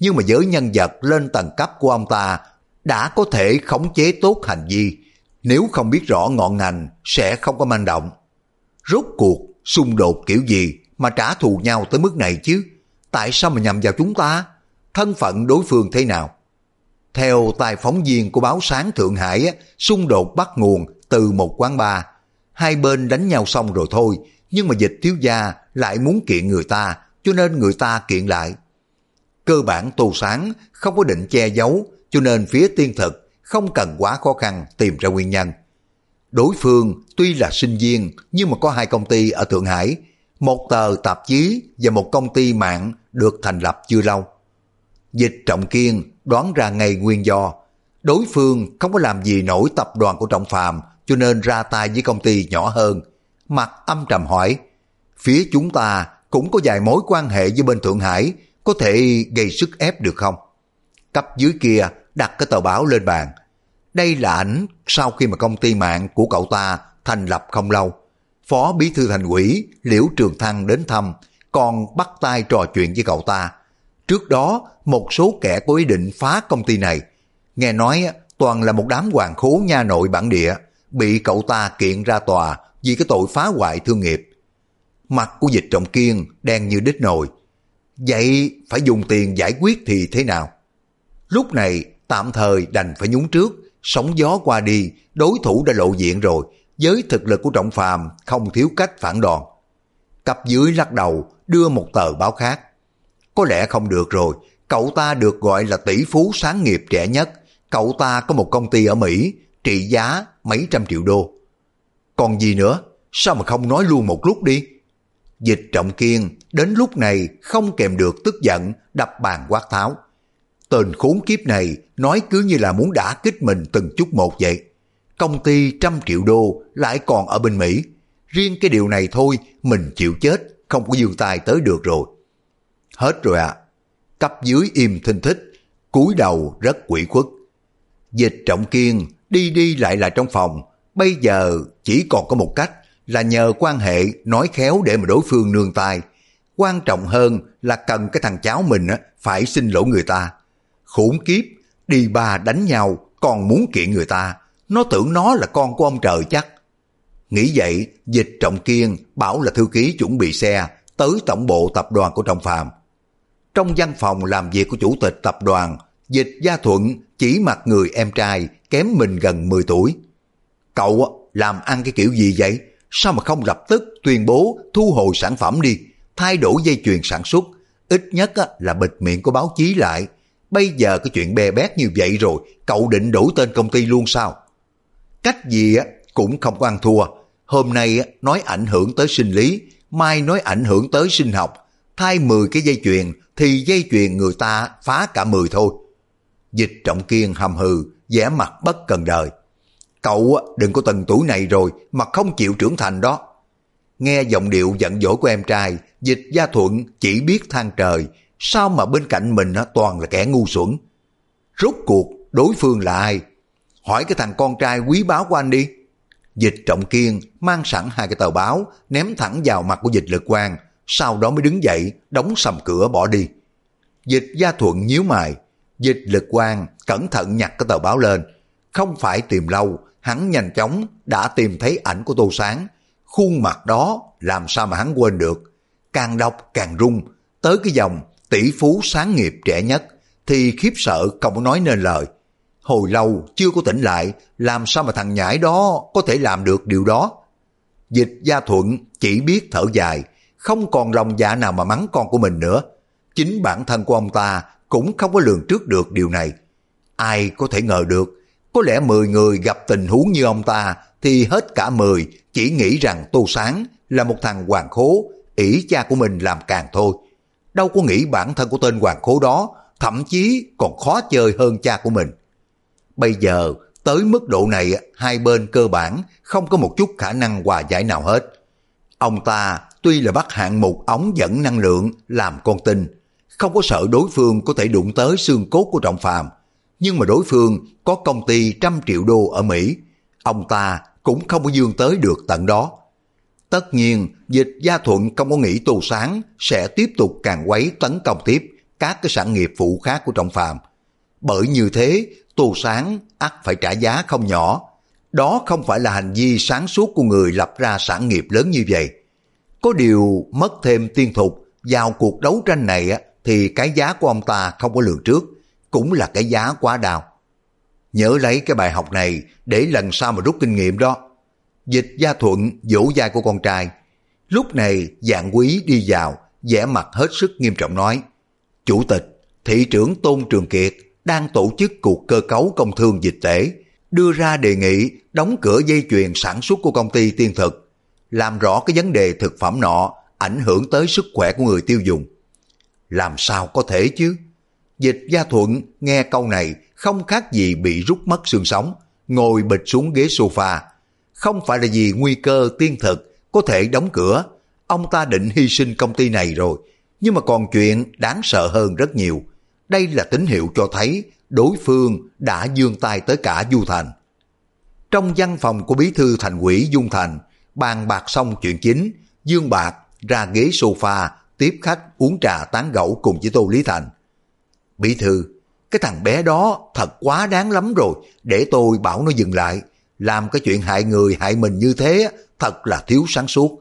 nhưng mà giới nhân vật lên tầng cấp của ông ta đã có thể khống chế tốt hành vi, nếu không biết rõ ngọn ngành sẽ không có manh động. Rốt cuộc xung đột kiểu gì mà trả thù nhau tới mức này chứ? Tại sao mà nhằm vào chúng ta? Thân phận đối phương thế nào? Theo tài phóng viên của báo Sáng Thượng Hải, xung đột bắt nguồn từ một quán bar. Hai bên đánh nhau xong rồi thôi, nhưng mà Dịch thiếu gia lại muốn kiện người ta, cho nên người ta kiện lại. Cơ bản Tô Sáng không có định che giấu, cho nên phía Tiên Thực không cần quá khó khăn tìm ra nguyên nhân. Đối phương tuy là sinh viên, nhưng mà có hai công ty ở Thượng Hải, một tờ tạp chí và một công ty mạng được thành lập chưa lâu. Dịch Trọng Kiên đoán ra ngay nguyên do. Đối phương không có làm gì nổi tập đoàn của Trọng Phàm, cho nên ra tay với công ty nhỏ hơn. Mặt âm trầm hỏi, phía chúng ta cũng có vài mối quan hệ với bên Thượng Hải, có thể gây sức ép được không? Cấp dưới kia đặt cái tờ báo lên bàn. Đây là ảnh sau khi mà công ty mạng của cậu ta thành lập không lâu. Phó bí thư thành ủy Liễu Trường Thăng đến thăm, còn bắt tay trò chuyện với cậu ta. Trước đó, một số kẻ có ý định phá công ty này. Nghe nói toàn là một đám hoàng khố nha nội bản địa, bị cậu ta kiện ra tòa vì cái tội phá hoại thương nghiệp. Mặt của Dịch Trọng Kiên đen như đít nồi. Vậy phải dùng tiền giải quyết thì thế nào? Lúc này tạm thời đành phải nhúng trước, sóng gió qua đi, đối thủ đã lộ diện rồi, với thực lực của Trọng Phàm không thiếu cách phản đòn. Cấp dưới lắc đầu đưa một tờ báo khác. Có lẽ không được rồi, cậu ta được gọi là tỷ phú sáng nghiệp trẻ nhất, cậu ta có một công ty ở Mỹ, trị giá mấy trăm triệu đô. Còn gì nữa, sao mà không nói luôn một lúc đi? Dịch Trọng Kiên đến lúc này không kèm được tức giận, đập bàn quát tháo. Tên khốn kiếp này nói cứ như là muốn đả kích mình từng chút một vậy. Công ty 100 triệu đô lại còn ở bên Mỹ. Riêng cái điều này thôi mình chịu chết, không có giương tay tới được rồi. Hết rồi à? Cấp dưới im thinh thích, cúi đầu rất ủy khuất. Dịch Trọng Kiên đi đi lại lại trong phòng. Bây giờ chỉ còn có một cách là nhờ quan hệ nói khéo để mà đối phương nương tay. Quan trọng hơn là cần cái thằng cháu mình phải xin lỗi người ta. Khốn kiếp, đi ba đánh nhau còn muốn kiện người ta. Nó tưởng nó là con của ông trời chắc. Nghĩ vậy, Dịch Trọng Kiên bảo là thư ký chuẩn bị xe tới tổng bộ tập đoàn của Trọng Phàm. Trong văn phòng làm việc của chủ tịch tập đoàn, Dịch Gia Thuận chỉ mặt người em trai kém mình gần 10 tuổi. Cậu làm ăn cái kiểu gì vậy? Sao mà không lập tức tuyên bố thu hồi sản phẩm đi, thay đổi dây chuyền sản xuất, ít nhất là bịt miệng của báo chí lại. Bây giờ cái chuyện bè bét như vậy rồi, cậu định đổi tên công ty luôn sao? Cách gì cũng không có ăn thua. Hôm nay nói ảnh hưởng tới sinh lý, mai nói ảnh hưởng tới sinh học. Thay 10 cái dây chuyền thì dây chuyền người ta phá cả 10 thôi. Dịch Trọng Kiên hầm hừ, vẻ mặt bất cần đời. Cậu đừng có từng tuổi này rồi mà không chịu trưởng thành đó. Nghe giọng điệu giận dỗi của em trai, Dịch Gia Thuận chỉ biết than trời, sao mà bên cạnh mình toàn là kẻ ngu xuẩn. Rốt cuộc đối phương là ai? Hỏi cái thằng con trai quý báu của anh đi. Dịch Trọng Kiên mang sẵn hai cái tờ báo, ném thẳng vào mặt của Dịch Lực Quang, sau đó mới đứng dậy, đóng sầm cửa bỏ đi. Dịch Gia Thuận nhíu mày. Dịch Lực Quang cẩn thận nhặt cái tờ báo lên. Không phải tìm lâu, hắn nhanh chóng đã tìm thấy ảnh của Tô Sáng. Khuôn mặt đó làm sao mà hắn quên được. Càng đọc càng rung, tới cái dòng tỷ phú sáng nghiệp trẻ nhất thì khiếp sợ không có nói nên lời. Hồi lâu chưa có tỉnh lại, làm sao mà thằng nhãi đó có thể làm được điều đó? Dịch Gia Thuận chỉ biết thở dài, không còn lòng dạ nào mà mắng con của mình nữa. Chính bản thân của ông ta cũng không có lường trước được điều này. Ai có thể ngờ được, có lẽ 10 người gặp tình huống như ông ta thì hết cả 10 chỉ nghĩ rằng Tô Sáng là một thằng hoàng khố, ỷ cha của mình làm càng thôi. Đâu có nghĩ bản thân của tên hoàng khố đó thậm chí còn khó chơi hơn cha của mình. Bây giờ tới mức độ này, hai bên cơ bản không có một chút khả năng hòa giải nào hết. Ông ta tuy là bắt hạng mục ống dẫn năng lượng làm con tin, không có sợ đối phương có thể đụng tới xương cốt của Trọng Phàm, nhưng mà đối phương có công ty 100 triệu đô ở Mỹ, ông ta cũng không có vươn tới được tận đó. Tất nhiên, Dịch Gia Thuận không có nghĩ Tô Sáng sẽ tiếp tục càn quấy tấn công tiếp, các cái sản nghiệp phụ khác của Trọng Phàm. Bởi như thế, Tô Sáng ắt phải trả giá không nhỏ. Đó không phải là hành vi sáng suốt của người lập ra sản nghiệp lớn như vậy. Có điều mất thêm Tiên Thục vào cuộc đấu tranh này thì cái giá của ông ta không có lường trước, cũng là cái giá quá đau. Nhớ lấy cái bài học này để lần sau mà rút kinh nghiệm đó. Dịch Gia Thuận vỗ vai của con trai. Lúc này Dạng Quý đi vào, vẻ mặt hết sức nghiêm trọng nói: Chủ tịch, thị trưởng Tôn Trường Kiệt đang tổ chức cuộc cơ cấu công thương dịch tễ, đưa ra đề nghị đóng cửa dây chuyền sản xuất của công ty Tiên Thực, làm rõ cái vấn đề thực phẩm nọ ảnh hưởng tới sức khỏe của người tiêu dùng. Làm sao có thể chứ? Dịch Gia Thuận nghe câu này không khác gì bị rút mất xương sống, ngồi bịch xuống ghế sofa. Không phải là vì nguy cơ Tiên Thực có thể đóng cửa, ông ta định hy sinh công ty này rồi, nhưng mà còn chuyện đáng sợ hơn rất nhiều. Đây là tín hiệu cho thấy đối phương đã giương tay tới cả Du Thành. Trong văn phòng của bí thư thành ủy Dung Thành, bàn bạc xong chuyện chính, Dương Bạc ra ghế sofa tiếp khách uống trà tán gẫu cùng với Tô Lý Thành. Bí thư, cái thằng bé đó thật quá đáng lắm rồi, để tôi bảo nó dừng lại. Làm cái chuyện hại người hại mình như thế thật là thiếu sáng suốt.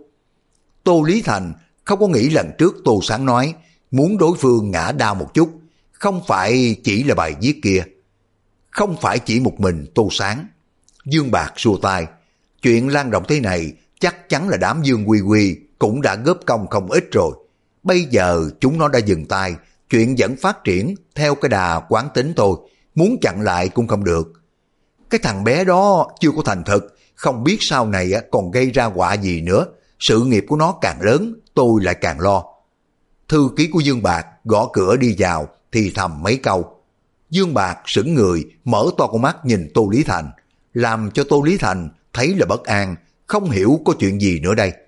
Tô Lý Thành không có nghĩ lần trước Tô Sáng nói muốn đối phương ngã đau một chút, không phải chỉ là bài viết kia. Không phải chỉ một mình Tô Sáng. Dương Bạc xua tay. Chuyện lan rộng thế này chắc chắn là đám Dương Quy Quy cũng đã góp công không ít rồi. Bây giờ chúng nó đã dừng tay, chuyện vẫn phát triển theo cái đà quán tính thôi, muốn chặn lại cũng không được. Cái thằng bé đó chưa có thành thực, không biết sau này còn gây ra họa gì nữa. Sự nghiệp của nó càng lớn, tôi lại càng lo. Thư ký của Dương Bạc gõ cửa đi vào, thì thầm mấy câu. Dương Bạc sững người, mở to con mắt nhìn Tô Lý Thành, làm cho Tô Lý Thành thấy là bất an, không hiểu có chuyện gì nữa đây.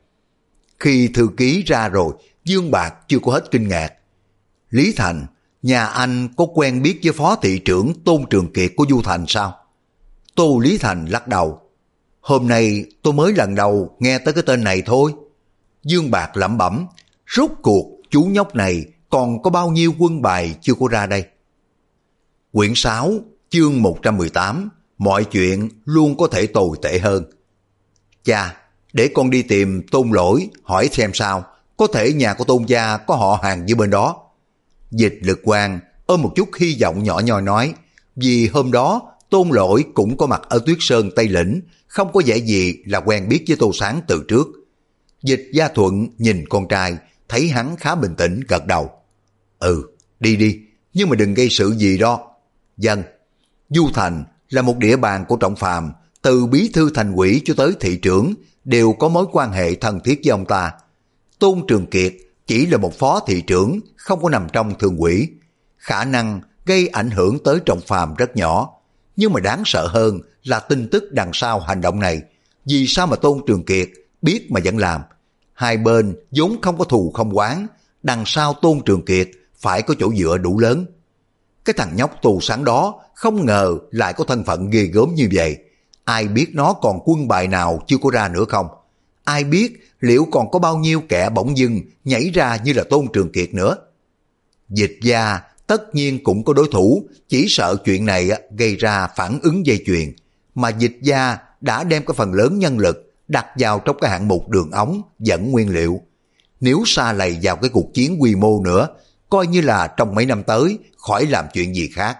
Khi thư ký ra rồi, Dương Bạc chưa có hết kinh ngạc. Lý Thành, nhà anh có quen biết với phó thị trưởng Tôn Trường Kiệt của Du Thành sao? Tô Lý Thành lắc đầu. Hôm nay tôi mới lần đầu nghe tới cái tên này thôi. Dương Bạc lẩm bẩm, rốt cuộc chú nhóc này còn có bao nhiêu quân bài chưa có ra đây. Quyển 6, chương 118, mọi chuyện luôn có thể tồi tệ hơn. Cha, để con đi tìm Tôn Lỗi hỏi xem sao, có thể nhà của Tôn gia có họ hàng với bên đó. Dịch Lực Quang ôm một chút hy vọng nhỏ nhoi nói, vì hôm đó Tôn Lỗi cũng có mặt ở Tuyết Sơn Tây Lĩnh, không có vẻ gì là quen biết với Tô Sáng từ trước. Dịch Gia Thuận nhìn con trai, thấy hắn khá bình tĩnh gật đầu. Ừ, đi đi, nhưng mà đừng gây sự gì đó. Dân, Du Thành là một địa bàn của Trọng Phàm, từ bí thư thành ủy cho tới thị trưởng đều có mối quan hệ thân thiết với ông ta. Tôn Trường Kiệt chỉ là một phó thị trưởng, không có nằm trong thường ủy. Khả năng gây ảnh hưởng tới Trọng Phàm rất nhỏ. Nhưng mà đáng sợ hơn là tin tức đằng sau hành động này. Vì sao mà Tôn Trường Kiệt biết mà vẫn làm? Hai bên vốn không có thù không oán, đằng sau Tôn Trường Kiệt phải có chỗ dựa đủ lớn. Cái thằng nhóc Tô Sáng đó không ngờ lại có thân phận ghê gớm như vậy. Ai biết nó còn quân bài nào chưa có ra nữa không? Ai biết liệu còn có bao nhiêu kẻ bỗng dưng nhảy ra như là Tôn Trường Kiệt nữa? Dịch gia tất nhiên cũng có đối thủ, chỉ sợ chuyện này gây ra phản ứng dây chuyền, mà Dịch gia đã đem cái phần lớn nhân lực đặt vào trong cái hạng mục đường ống dẫn nguyên liệu. Nếu sa lầy vào cái cuộc chiến quy mô nữa, coi như là trong mấy năm tới khỏi làm chuyện gì khác.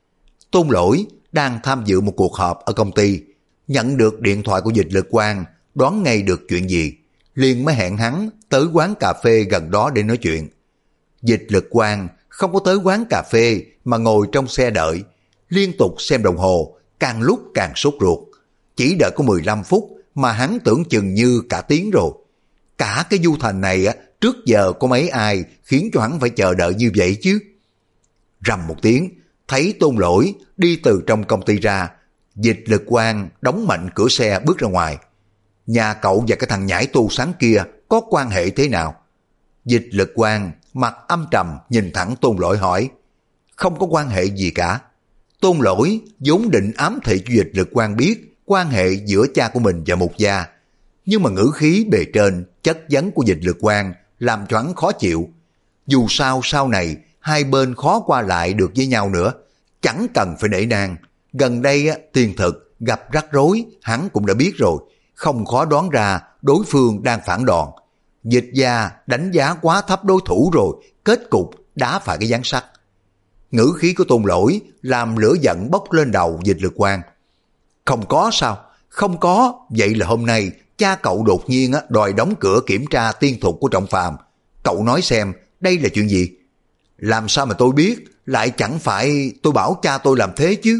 Tôn Lỗi đang tham dự một cuộc họp ở công ty, nhận được điện thoại của Dịch Lực Quang, đoán ngay được chuyện gì, liền mới hẹn hắn tới quán cà phê gần đó để nói chuyện. Dịch Lực Quang không có tới quán cà phê mà ngồi trong xe đợi, liên tục xem đồng hồ, càng lúc càng sốt ruột. Chỉ đợi có 15 phút mà hắn tưởng chừng như cả tiếng rồi. Cả cái Du Thành này trước giờ có mấy ai khiến cho hắn phải chờ đợi như vậy chứ? Rầm một tiếng, thấy Tôn Lỗi đi từ trong công ty ra, Dịch Lực Quang đóng mạnh cửa xe bước ra ngoài. Nhà cậu và cái thằng nhãi Tô Sáng kia có quan hệ thế nào? Dịch Lực Quang mặt âm trầm nhìn thẳng Tôn Lỗi hỏi. Không có quan hệ gì cả. Tôn Lỗi vốn định ám thị cho Dịch Lực Quang biết quan hệ giữa cha của mình và Mục gia, nhưng mà ngữ khí bề trên chất vấn của Dịch Lực Quang làm cho hắn khó chịu. Dù sao sau này hai bên khó qua lại được với nhau nữa. Chẳng cần phải nể nang. Gần đây tiền thực gặp rắc rối hắn cũng đã biết rồi. Không khó đoán ra đối phương đang phản đòn. Dịch gia đánh giá quá thấp đối thủ rồi, kết cục đá phải cái gián sắt. Ngữ khí của Tôn Lỗi làm lửa giận bốc lên đầu Dịch Lực Quang. Không có sao? Không có, vậy là hôm nay cha cậu đột nhiên đòi đóng cửa kiểm tra tiên thuật của Trọng Phàm. Cậu nói xem, đây là chuyện gì? Làm sao mà tôi biết, lại chẳng phải tôi bảo cha tôi làm thế chứ.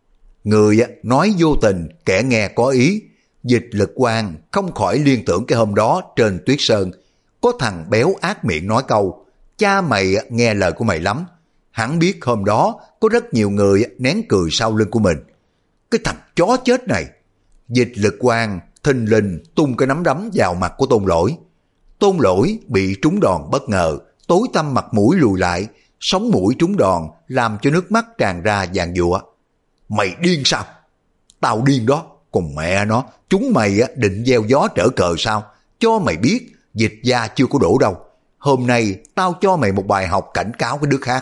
Người nói vô tình, kẻ nghe có ý. Dịch Lực Quang không khỏi liên tưởng cái hôm đó trên Tuyết Sơn, có thằng béo ác miệng nói câu, cha mày nghe lời của mày lắm. Hắn biết hôm đó có rất nhiều người nén cười sau lưng của mình. Cái thằng chó chết này. Dịch Lực Quang thình lình tung cái nắm đấm vào mặt của Tôn Lỗi. Tôn Lỗi bị trúng đòn bất ngờ, tối tăm mặt mũi lùi lại, sống mũi trúng đòn làm cho nước mắt tràn ra vàng dụa. Mày điên sao? Tao điên đó, còn mẹ nó, chúng mày định gieo gió trở cờ sao? Cho mày biết, Dịch gia chưa có đổ đâu. Hôm nay tao cho mày một bài học cảnh cáo cái đứa khác.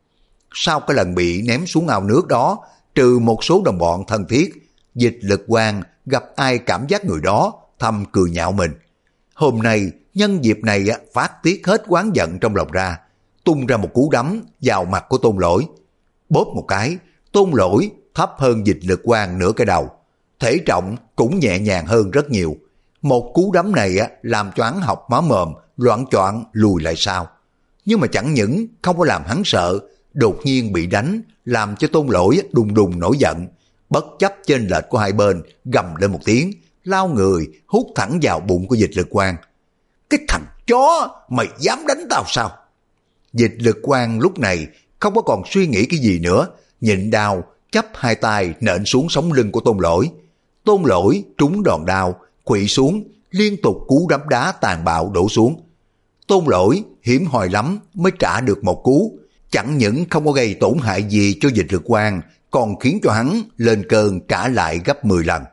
Sau cái lần bị ném xuống ao nước đó, trừ một số đồng bọn thân thiết, Dịch Lực Quang gặp ai cảm giác người đó thầm cười nhạo mình. Hôm nay, nhân dịp này phát tiết hết oán giận trong lòng ra, tung ra một cú đấm vào mặt của Tôn Lỗi. Bóp một cái, Tôn Lỗi thấp hơn Dịch Lực Quang nửa cái đầu. Thể trọng cũng nhẹ nhàng hơn rất nhiều. Một cú đấm này làm cho hắn học má mồm, loạn choạng lùi lại sau. Nhưng mà chẳng những không có làm hắn sợ, đột nhiên bị đánh, làm cho Tôn Lỗi đùng đùng nổi giận. Bất chấp chênh lệch của hai bên, gầm lên một tiếng, lao người, hút thẳng vào bụng của Dịch Lực Quang. Cái thằng chó, mày dám đánh tao sao? Dịch Lực Quang lúc này không có còn suy nghĩ cái gì nữa, nhịn đau, chắp hai tay nện xuống sống lưng của Tôn Lỗi. Tôn Lỗi trúng đòn đao, khuỵu xuống, liên tục cú đấm đá tàn bạo đổ xuống. Tôn Lỗi hiểm hoi lắm mới trả được một cú, chẳng những không có gây tổn hại gì cho Dịch Lực Quang, còn khiến cho hắn lên cơn trả lại gấp 10 lần.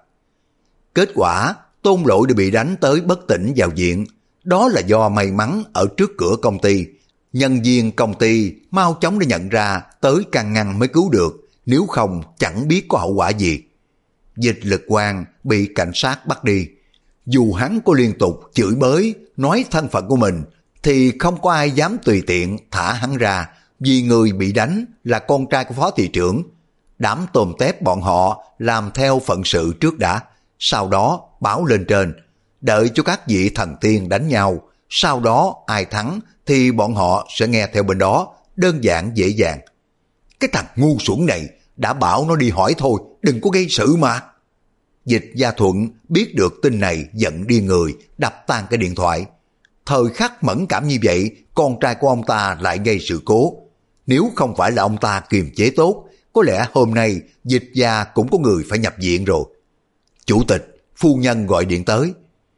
Kết quả, Tôn Lỗi đã bị đánh tới bất tỉnh vào viện. Đó là do may mắn ở trước cửa công ty. Nhân viên công ty mau chóng đã nhận ra tới can ngăn mới cứu được, nếu không chẳng biết có hậu quả gì. Dịch Lực Quang bị cảnh sát bắt đi. Dù hắn có liên tục chửi bới, nói thân phận của mình, thì không có ai dám tùy tiện thả hắn ra, vì người bị đánh là con trai của phó thị trưởng. Đám tôm tép bọn họ làm theo phận sự trước đã, sau đó báo lên trên, đợi cho các vị thần tiên đánh nhau, sau đó ai thắng thì bọn họ sẽ nghe theo bên đó, đơn giản dễ dàng. Cái thằng ngu xuẩn này, đã bảo nó đi hỏi thôi, đừng có gây sự mà. Dịch Gia Thuận biết được tin này giận điên người, đập tan cái điện thoại. Thời khắc mẫn cảm như vậy, con trai của ông ta lại gây sự cố. Nếu không phải là ông ta kiềm chế tốt, có lẽ hôm nay Dịch gia cũng có người phải nhập viện rồi. Chủ tịch, phu nhân gọi điện tới.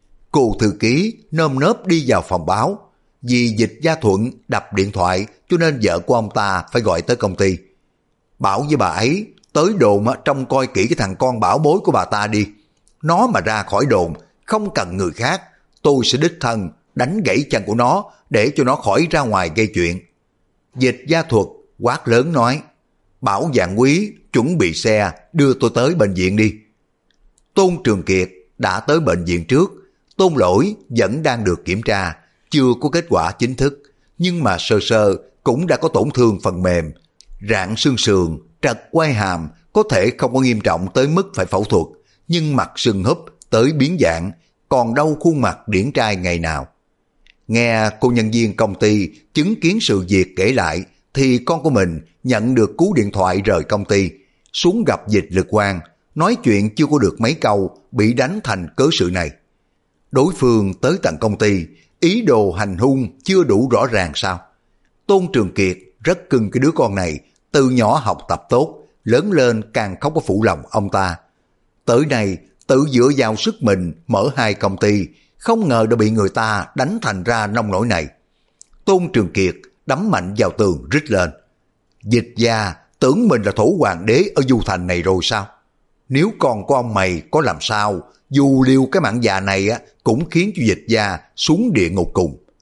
Cô thư ký nơm nớp đi vào phòng báo. Vì Dịch Gia Thuận đập điện thoại cho nên vợ của ông ta phải gọi tới công ty. Bảo với bà ấy tới đồn trông coi kỹ cái thằng con bảo bối của bà ta đi. Nó mà ra khỏi đồn, không cần người khác, tôi sẽ đích thân đánh gãy chân của nó để cho nó khỏi ra ngoài gây chuyện. Dịch Gia Thuật quát lớn nói, Bảo Vạn Quý chuẩn bị xe đưa tôi tới bệnh viện đi. Tôn Trường Kiệt đã tới bệnh viện trước. Tôn Lỗi vẫn đang được kiểm tra, chưa có kết quả chính thức, nhưng mà sơ sơ cũng đã có tổn thương phần mềm, rạn xương sườn, trật quai hàm, có thể không có nghiêm trọng tới mức phải phẫu thuật, nhưng mặt sưng húp tới biến dạng, còn đâu khuôn mặt điển trai ngày nào. Nghe cô nhân viên công ty chứng kiến sự việc kể lại, thì con của mình nhận được cú điện thoại rời công ty, xuống gặp Dịch Lực Quang, nói chuyện chưa có được mấy câu, bị đánh thành cớ sự này. Đối phương tới tận công ty, ý đồ hành hung chưa đủ rõ ràng sao? Tôn Trường Kiệt rất cưng cái đứa con này, từ nhỏ học tập tốt, lớn lên càng không có phụ lòng ông ta. Tới nay, tự dựa vào sức mình mở 2 công ty, không ngờ đã bị người ta đánh thành ra nông nổi này. Tôn Trường Kiệt đấm mạnh vào tường rít lên. Dịch gia tưởng mình là thổ hoàng đế ở Du Thành này rồi sao? Nếu con của ông mày có làm sao, dù liều cái mạng già này cũng khiến cho Dịch gia xuống địa ngục cùng.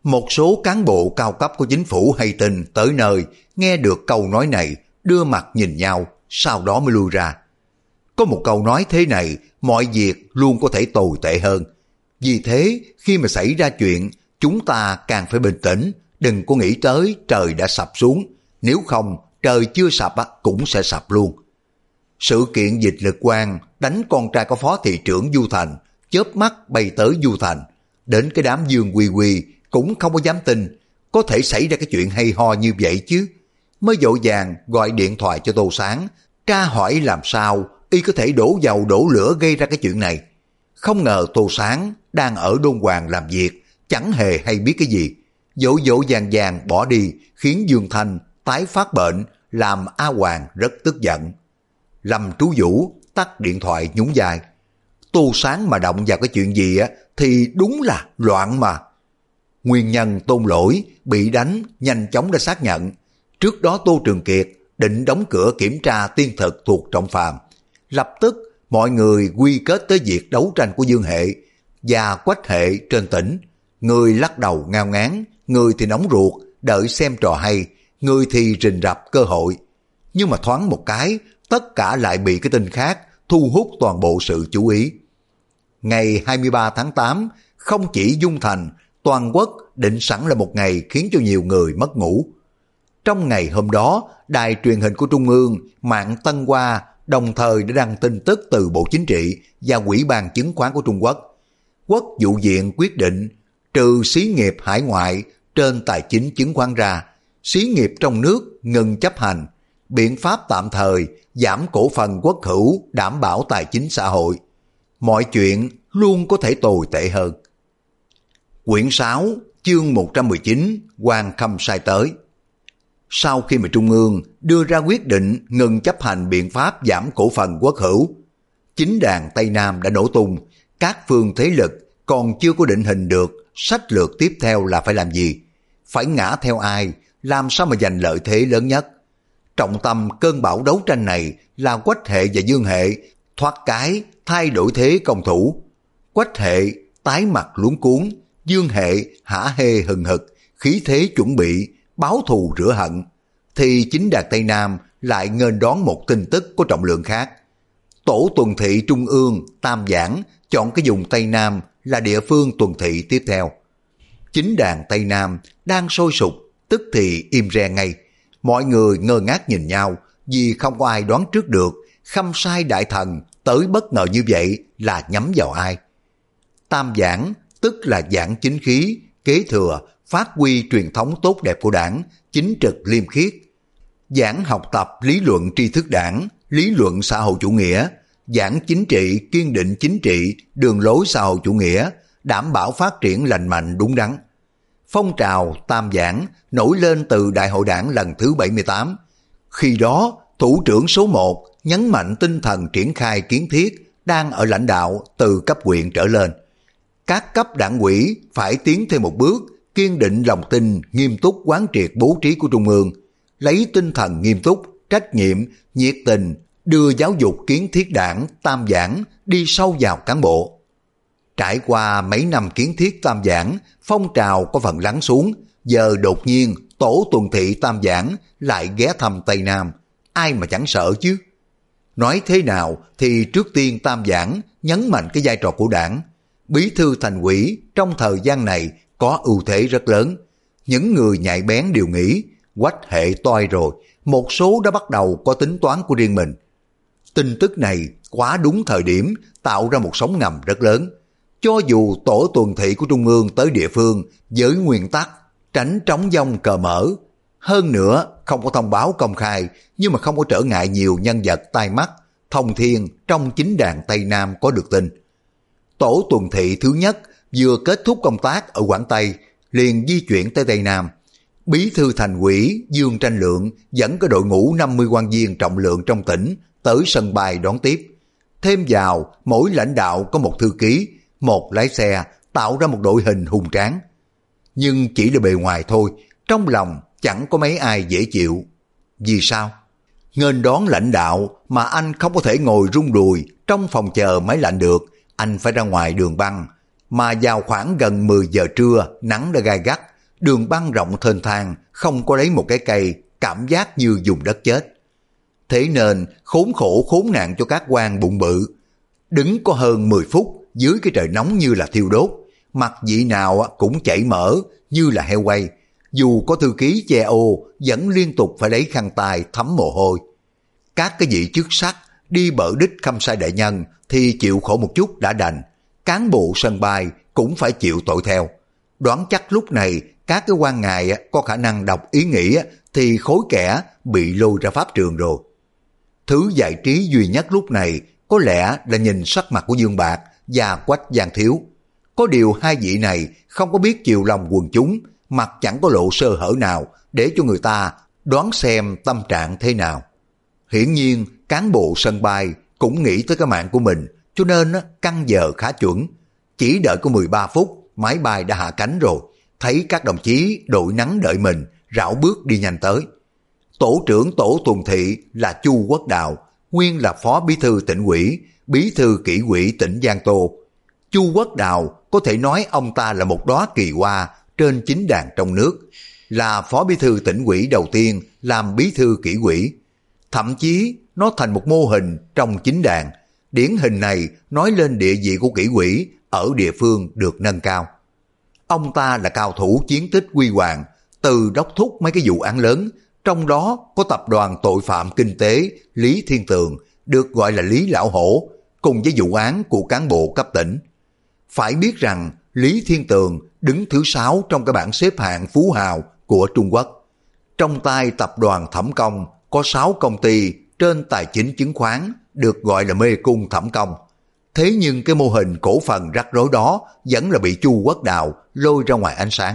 Một số cán bộ cao cấp của chính phủ hay tin tới nơi, nghe được câu nói này, đưa mặt nhìn nhau, sau đó mới lui ra. Có một câu nói thế này, mọi việc luôn có thể tồi tệ hơn. Vì thế, khi mà xảy ra chuyện, chúng ta càng phải bình tĩnh, đừng có nghĩ tới trời đã sập xuống, nếu không trời chưa sập cũng sẽ sập luôn. Sự kiện Dịch Lực Quang đánh con trai của phó thị trưởng Du Thành, chớp mắt bay tới Du Thành, đến cái đám Dương Quy Quy cũng không có dám tin có thể xảy ra cái chuyện hay ho như vậy chứ. Mới vội vàng gọi điện thoại cho Tô Sáng, tra hỏi làm sao y có thể đổ dầu đổ lửa gây ra cái chuyện này. Không ngờ Tô Sáng đang ở Đôn Hoàng làm việc, chẳng hề hay biết cái gì. Dỗ dỗ vàng vàng bỏ đi, khiến Dương Thanh tái phát bệnh, làm A Hoàng rất tức giận. Lâm Trú Vũ tắt điện thoại nhún vai. Tô Sáng mà động vào cái chuyện gì thì đúng là loạn mà. Nguyên nhân Tôn Lỗi bị đánh nhanh chóng đã xác nhận. Trước đó Tô Trường Kiệt định đóng cửa kiểm tra tiên thực thuộc Trọng Phàm. Lập tức mọi người quy kết tới việc đấu tranh của Dương Hệ và Quách Hệ trên tỉnh. Người lắc đầu ngao ngán, người thì nóng ruột đợi xem trò hay, người thì rình rập cơ hội. Nhưng mà thoáng một cái, tất cả lại bị cái tin khác thu hút toàn bộ sự chú ý. Ngày 23 tháng 8, không chỉ Dung Thành, toàn quốc định sẵn là một ngày khiến cho nhiều người mất ngủ. Trong ngày hôm đó, đài truyền hình của Trung ương, mạng Tân Hoa đồng thời đã đăng tin tức từ Bộ Chính trị và Ủy ban Chứng khoán của Trung Quốc. Quốc vụ viện quyết định trừ xí nghiệp hải ngoại trên tài chính chứng khoán ra, xí nghiệp trong nước ngừng chấp hành, biện pháp tạm thời giảm cổ phần quốc hữu đảm bảo tài chính xã hội. Mọi chuyện luôn có thể tồi tệ hơn. Quyển 6, chương 119, Hoàng Khâm Sai tới. Sau khi mà Trung ương đưa ra quyết định ngừng chấp hành biện pháp giảm cổ phần quốc hữu, chính đàn Tây Nam đã nổ tung, các phương thế lực còn chưa có định hình được sách lược tiếp theo là phải làm gì, phải ngã theo ai, làm sao mà giành lợi thế lớn nhất. Trọng tâm cơn bão đấu tranh này là Quách Hệ và Dương Hệ thoát cái thay đổi thế công thủ. Quách Hệ tái mặt luống cuống, Dương Hệ hả hê hừng hực, khí thế chuẩn bị báo thù rửa hận, thì chính đàn Tây Nam lại nghênh đón một tin tức có trọng lượng khác. Tổ tuần thị Trung ương Tam Giảng chọn cái vùng Tây Nam là địa phương tuần thị tiếp theo. Chính đàn Tây Nam đang sôi sục, tức thì im re ngay. Mọi người ngơ ngác nhìn nhau vì không có ai đoán trước được Khâm Sai đại thần tới bất ngờ như vậy là nhắm vào ai. Tam Giảng tức là giảng chính khí, kế thừa, phát huy truyền thống tốt đẹp của đảng, chính trực liêm khiết. Giảng học tập lý luận tri thức đảng, lý luận xã hội chủ nghĩa, giảng chính trị kiên định chính trị, đường lối xã hội chủ nghĩa, đảm bảo phát triển lành mạnh đúng đắn. Phong trào Tam Giảng nổi lên từ Đại hội Đảng lần thứ 78. Khi đó, thủ trưởng số 1 nhấn mạnh tinh thần triển khai kiến thiết đang ở lãnh đạo từ cấp huyện trở lên. Các cấp đảng ủy phải tiến thêm một bước, kiên định lòng tin, nghiêm túc quán triệt bố trí của Trung ương, lấy tinh thần nghiêm túc, trách nhiệm, nhiệt tình, đưa giáo dục kiến thiết đảng Tam Giảng đi sâu vào cán bộ. Trải qua mấy năm kiến thiết Tam Giảng, phong trào có phần lắng xuống, giờ đột nhiên tổ tuần thị Tam Giảng lại ghé thăm Tây Nam, ai mà chẳng sợ chứ. Nói thế nào thì trước tiên Tam Giảng nhấn mạnh cái vai trò của đảng. Bí thư thành ủy trong thời gian này có ưu thế rất lớn. Những người nhạy bén đều nghĩ Quách Hệ toi rồi, một số đã bắt đầu có tính toán của riêng mình. Tin tức này quá đúng thời điểm, tạo ra một sóng ngầm rất lớn. Cho dù tổ tuần thị của Trung ương tới địa phương với nguyên tắc tránh trống dông cờ mở, hơn nữa không có thông báo công khai, nhưng mà không có trở ngại nhiều nhân vật tai mắt, thông thiên trong chính đàn Tây Nam có được tin. Tổ tuần thị thứ nhất vừa kết thúc công tác ở Quảng Tây, liền di chuyển tới Tây Nam. Bí thư thành ủy Dương Tranh Lượng dẫn cái đội ngũ 50 quan viên trọng lượng trong tỉnh tới sân bay đón tiếp. Thêm vào, mỗi lãnh đạo có một thư ký, một lái xe, tạo ra một đội hình hùng tráng. Nhưng chỉ là bề ngoài thôi, trong lòng chẳng có mấy ai dễ chịu. Vì sao? Nghênh đón lãnh đạo mà anh không có thể ngồi rung đùi trong phòng chờ máy lạnh được, anh phải ra ngoài đường băng. Mà vào khoảng gần 10 giờ trưa, nắng đã gai gắt, đường băng rộng thênh thang, không có lấy một cái cây, cảm giác như dùng đất chết. Thế nên khốn khổ khốn nạn cho các quan bụng bự. Đứng có hơn 10 phút dưới cái trời nóng như là thiêu đốt, mặt vị nào cũng chảy mỡ như là heo quay. Dù có thư ký che ô, vẫn liên tục phải lấy khăn tay thấm mồ hôi. Các cái vị chức sắc đi bợ đích Khâm Sai đại nhân thì chịu khổ một chút đã đành. Cán bộ sân bay cũng phải chịu tội theo. Đoán chắc lúc này các cái quan ngài có khả năng đọc ý nghĩ thì khối kẻ bị lôi ra pháp trường rồi. Thứ giải trí duy nhất lúc này có lẽ là nhìn sắc mặt của Dương Bạc và Quách Giang Thiếu. Có điều hai vị này không có biết chiều lòng quần chúng, mặt chẳng có lộ sơ hở nào để cho người ta đoán xem tâm trạng thế nào. Hiển nhiên cán bộ sân bay cũng nghĩ tới cái mạng của mình, cho nên căn giờ khá chuẩn. Chỉ đợi có 13 phút, máy bay đã hạ cánh rồi. Thấy các đồng chí đội nắng đợi mình, rảo bước đi nhanh tới. Tổ trưởng tổ tuần thị là Chu Quốc Đào, nguyên là phó bí thư tỉnh ủy, bí thư kỷ ủy tỉnh Giang Tô. Chu Quốc Đào có thể nói ông ta là một đóa kỳ hoa trên chính đàn trong nước, là phó bí thư tỉnh ủy đầu tiên làm bí thư kỷ ủy. Thậm chí nó thành một mô hình trong chính đàn. Điển hình này nói lên địa vị của kỷ ủy ở địa phương được nâng cao. Ông ta là cao thủ chiến tích huy hoàng, từ đốc thúc mấy cái vụ án lớn, trong đó có tập đoàn tội phạm kinh tế Lý Thiên Tường, được gọi là Lý Lão Hổ, cùng với vụ án của cán bộ cấp tỉnh. Phải biết rằng Lý Thiên Tường đứng thứ 6 trong cái bảng xếp hạng phú hào của Trung Quốc. Trong tay tập đoàn Thẩm Công có 6 công ty trên tài chính chứng khoán được gọi là mê cung Thẩm Công. Thế nhưng cái mô hình cổ phần rắc rối đó vẫn là bị Chu Quốc Đào lôi ra ngoài ánh sáng.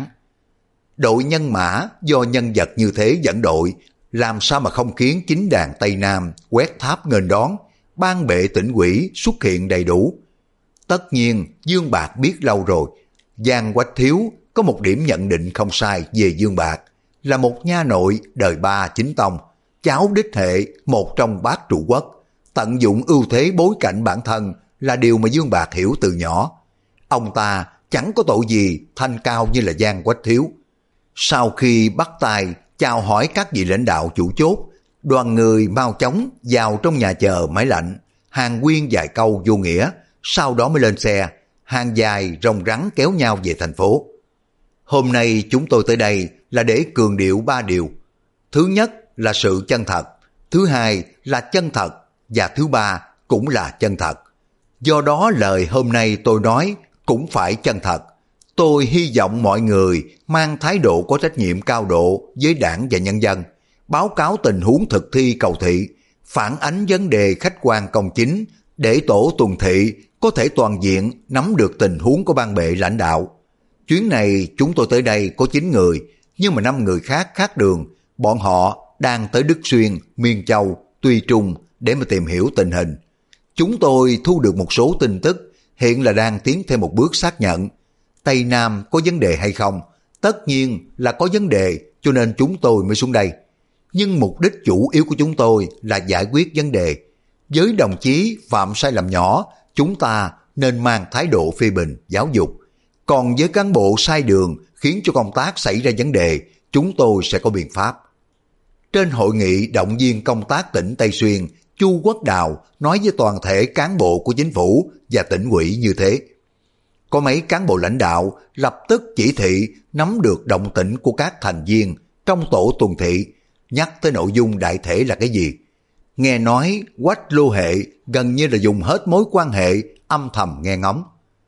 Đội nhân mã do nhân vật như thế dẫn đội, làm sao mà không khiến chính đàn Tây Nam quét tháp nghênh đón, ban bệ tỉnh ủy xuất hiện đầy đủ. Tất nhiên Dương Bạc biết lâu rồi, Giang Quách Thiếu có một điểm nhận định không sai về Dương Bạc, là một nha nội đời ba chính tông, cháu đích hệ một trong bát trụ quốc. Tận dụng ưu thế bối cảnh bản thân là điều mà Dương Bạc hiểu từ nhỏ. Ông ta chẳng có tội gì thanh cao như là Giang Quách Thiếu. Sau khi bắt tay chào hỏi các vị lãnh đạo chủ chốt, đoàn người mau chóng vào trong nhà chờ máy lạnh, hàng quyên vài câu vô nghĩa, sau đó mới lên xe, hàng dài rồng rắn kéo nhau về thành phố. Hôm nay chúng tôi tới đây là để cường điệu 3 điều. Thứ nhất là sự chân thật, thứ hai là chân thật, và thứ ba cũng là chân thật. Do đó lời hôm nay tôi nói cũng phải chân thật. Tôi hy vọng mọi người mang thái độ có trách nhiệm cao độ với đảng và nhân dân, báo cáo tình huống thực thi cầu thị, phản ánh vấn đề khách quan công chính để tổ tuần thị có thể toàn diện nắm được tình huống của ban bệ lãnh đạo. Chuyến này chúng tôi tới đây có 9 người, nhưng mà 5 người khác đường. Bọn họ đang tới Đức Xuyên, Miên Châu, Tuy Trung để mà tìm hiểu tình hình. Chúng tôi thu được một số tin tức, hiện là đang tiến thêm một bước xác nhận. Tây Nam có vấn đề hay không? Tất nhiên là có vấn đề, cho nên chúng tôi mới xuống đây. Nhưng mục đích chủ yếu của chúng tôi là giải quyết vấn đề. Với đồng chí phạm sai lầm nhỏ, chúng ta nên mang thái độ phê bình, giáo dục. Còn với cán bộ sai đường khiến cho công tác xảy ra vấn đề, chúng tôi sẽ có biện pháp. Trên hội nghị động viên công tác tỉnh Tây Xuyên, Chu Quốc Đào nói với toàn thể cán bộ của chính phủ và tỉnh ủy như thế. Có mấy cán bộ lãnh đạo lập tức chỉ thị nắm được động tĩnh của các thành viên trong tổ tuần thị, nhắc tới nội dung đại thể là cái gì. Nghe nói Quách Lô Hệ gần như là dùng hết mối quan hệ âm thầm nghe ngóng.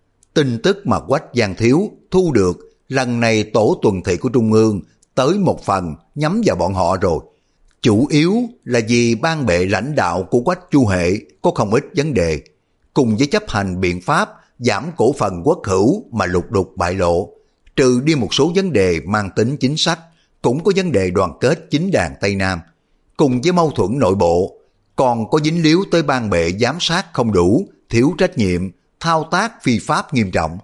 Tin tức mà Quách Giang Thiếu thu được lần này tổ tuần thị của Trung ương tới một phần nhắm vào bọn họ rồi. Chủ yếu là vì ban bệ lãnh đạo của Quách Chu Hệ có không ít vấn đề, cùng với chấp hành biện pháp giảm cổ phần quốc hữu mà lục đục bại lộ, trừ đi một số vấn đề mang tính chính sách, cũng có vấn đề đoàn kết chính đàn Tây Nam, cùng với mâu thuẫn nội bộ, còn có dính líu tới ban bệ giám sát không đủ, thiếu trách nhiệm, thao tác phi pháp nghiêm trọng.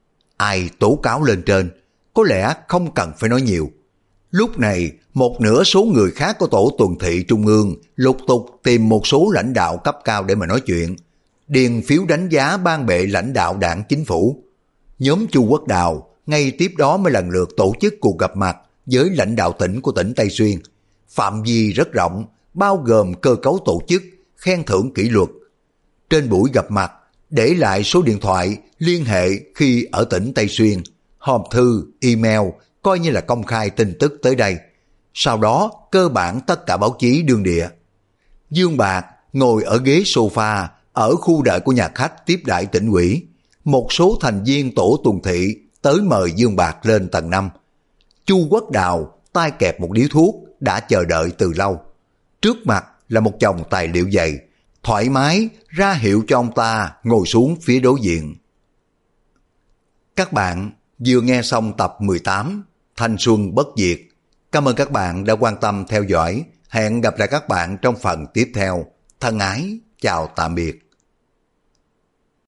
Ai tố cáo lên trên, có lẽ không cần phải nói nhiều. Lúc này, một nửa số người khác của tổ tuần thị Trung ương lục tục tìm một số lãnh đạo cấp cao để mà nói chuyện, điền phiếu đánh giá ban bệ lãnh đạo đảng chính phủ. Nhóm Chu Quốc Đào ngay tiếp đó mới lần lượt tổ chức cuộc gặp mặt với lãnh đạo tỉnh của tỉnh Tây Xuyên. Phạm vi rất rộng, bao gồm cơ cấu tổ chức, khen thưởng kỷ luật. Trên buổi gặp mặt, để lại số điện thoại liên hệ khi ở tỉnh Tây Xuyên, hòm thư, email, coi như là công khai tin tức tới đây. Sau đó, cơ bản tất cả báo chí đương địa. Dương Bạc ngồi ở ghế sofa ở khu đợi của nhà khách tiếp đãi tỉnh ủy. Một số thành viên tổ tuần thị tới mời Dương Bạc lên tầng 5. Chu Quốc Đào tay kẹp một điếu thuốc đã chờ đợi từ lâu. Trước mặt là một chồng tài liệu dày, thoải mái ra hiệu cho ông ta ngồi xuống phía đối diện. Các bạn vừa nghe xong tập 18 Thanh Xuân Bất Diệt. Cảm ơn các bạn đã quan tâm theo dõi. Hẹn gặp lại các bạn trong phần tiếp theo. Thân ái, chào tạm biệt.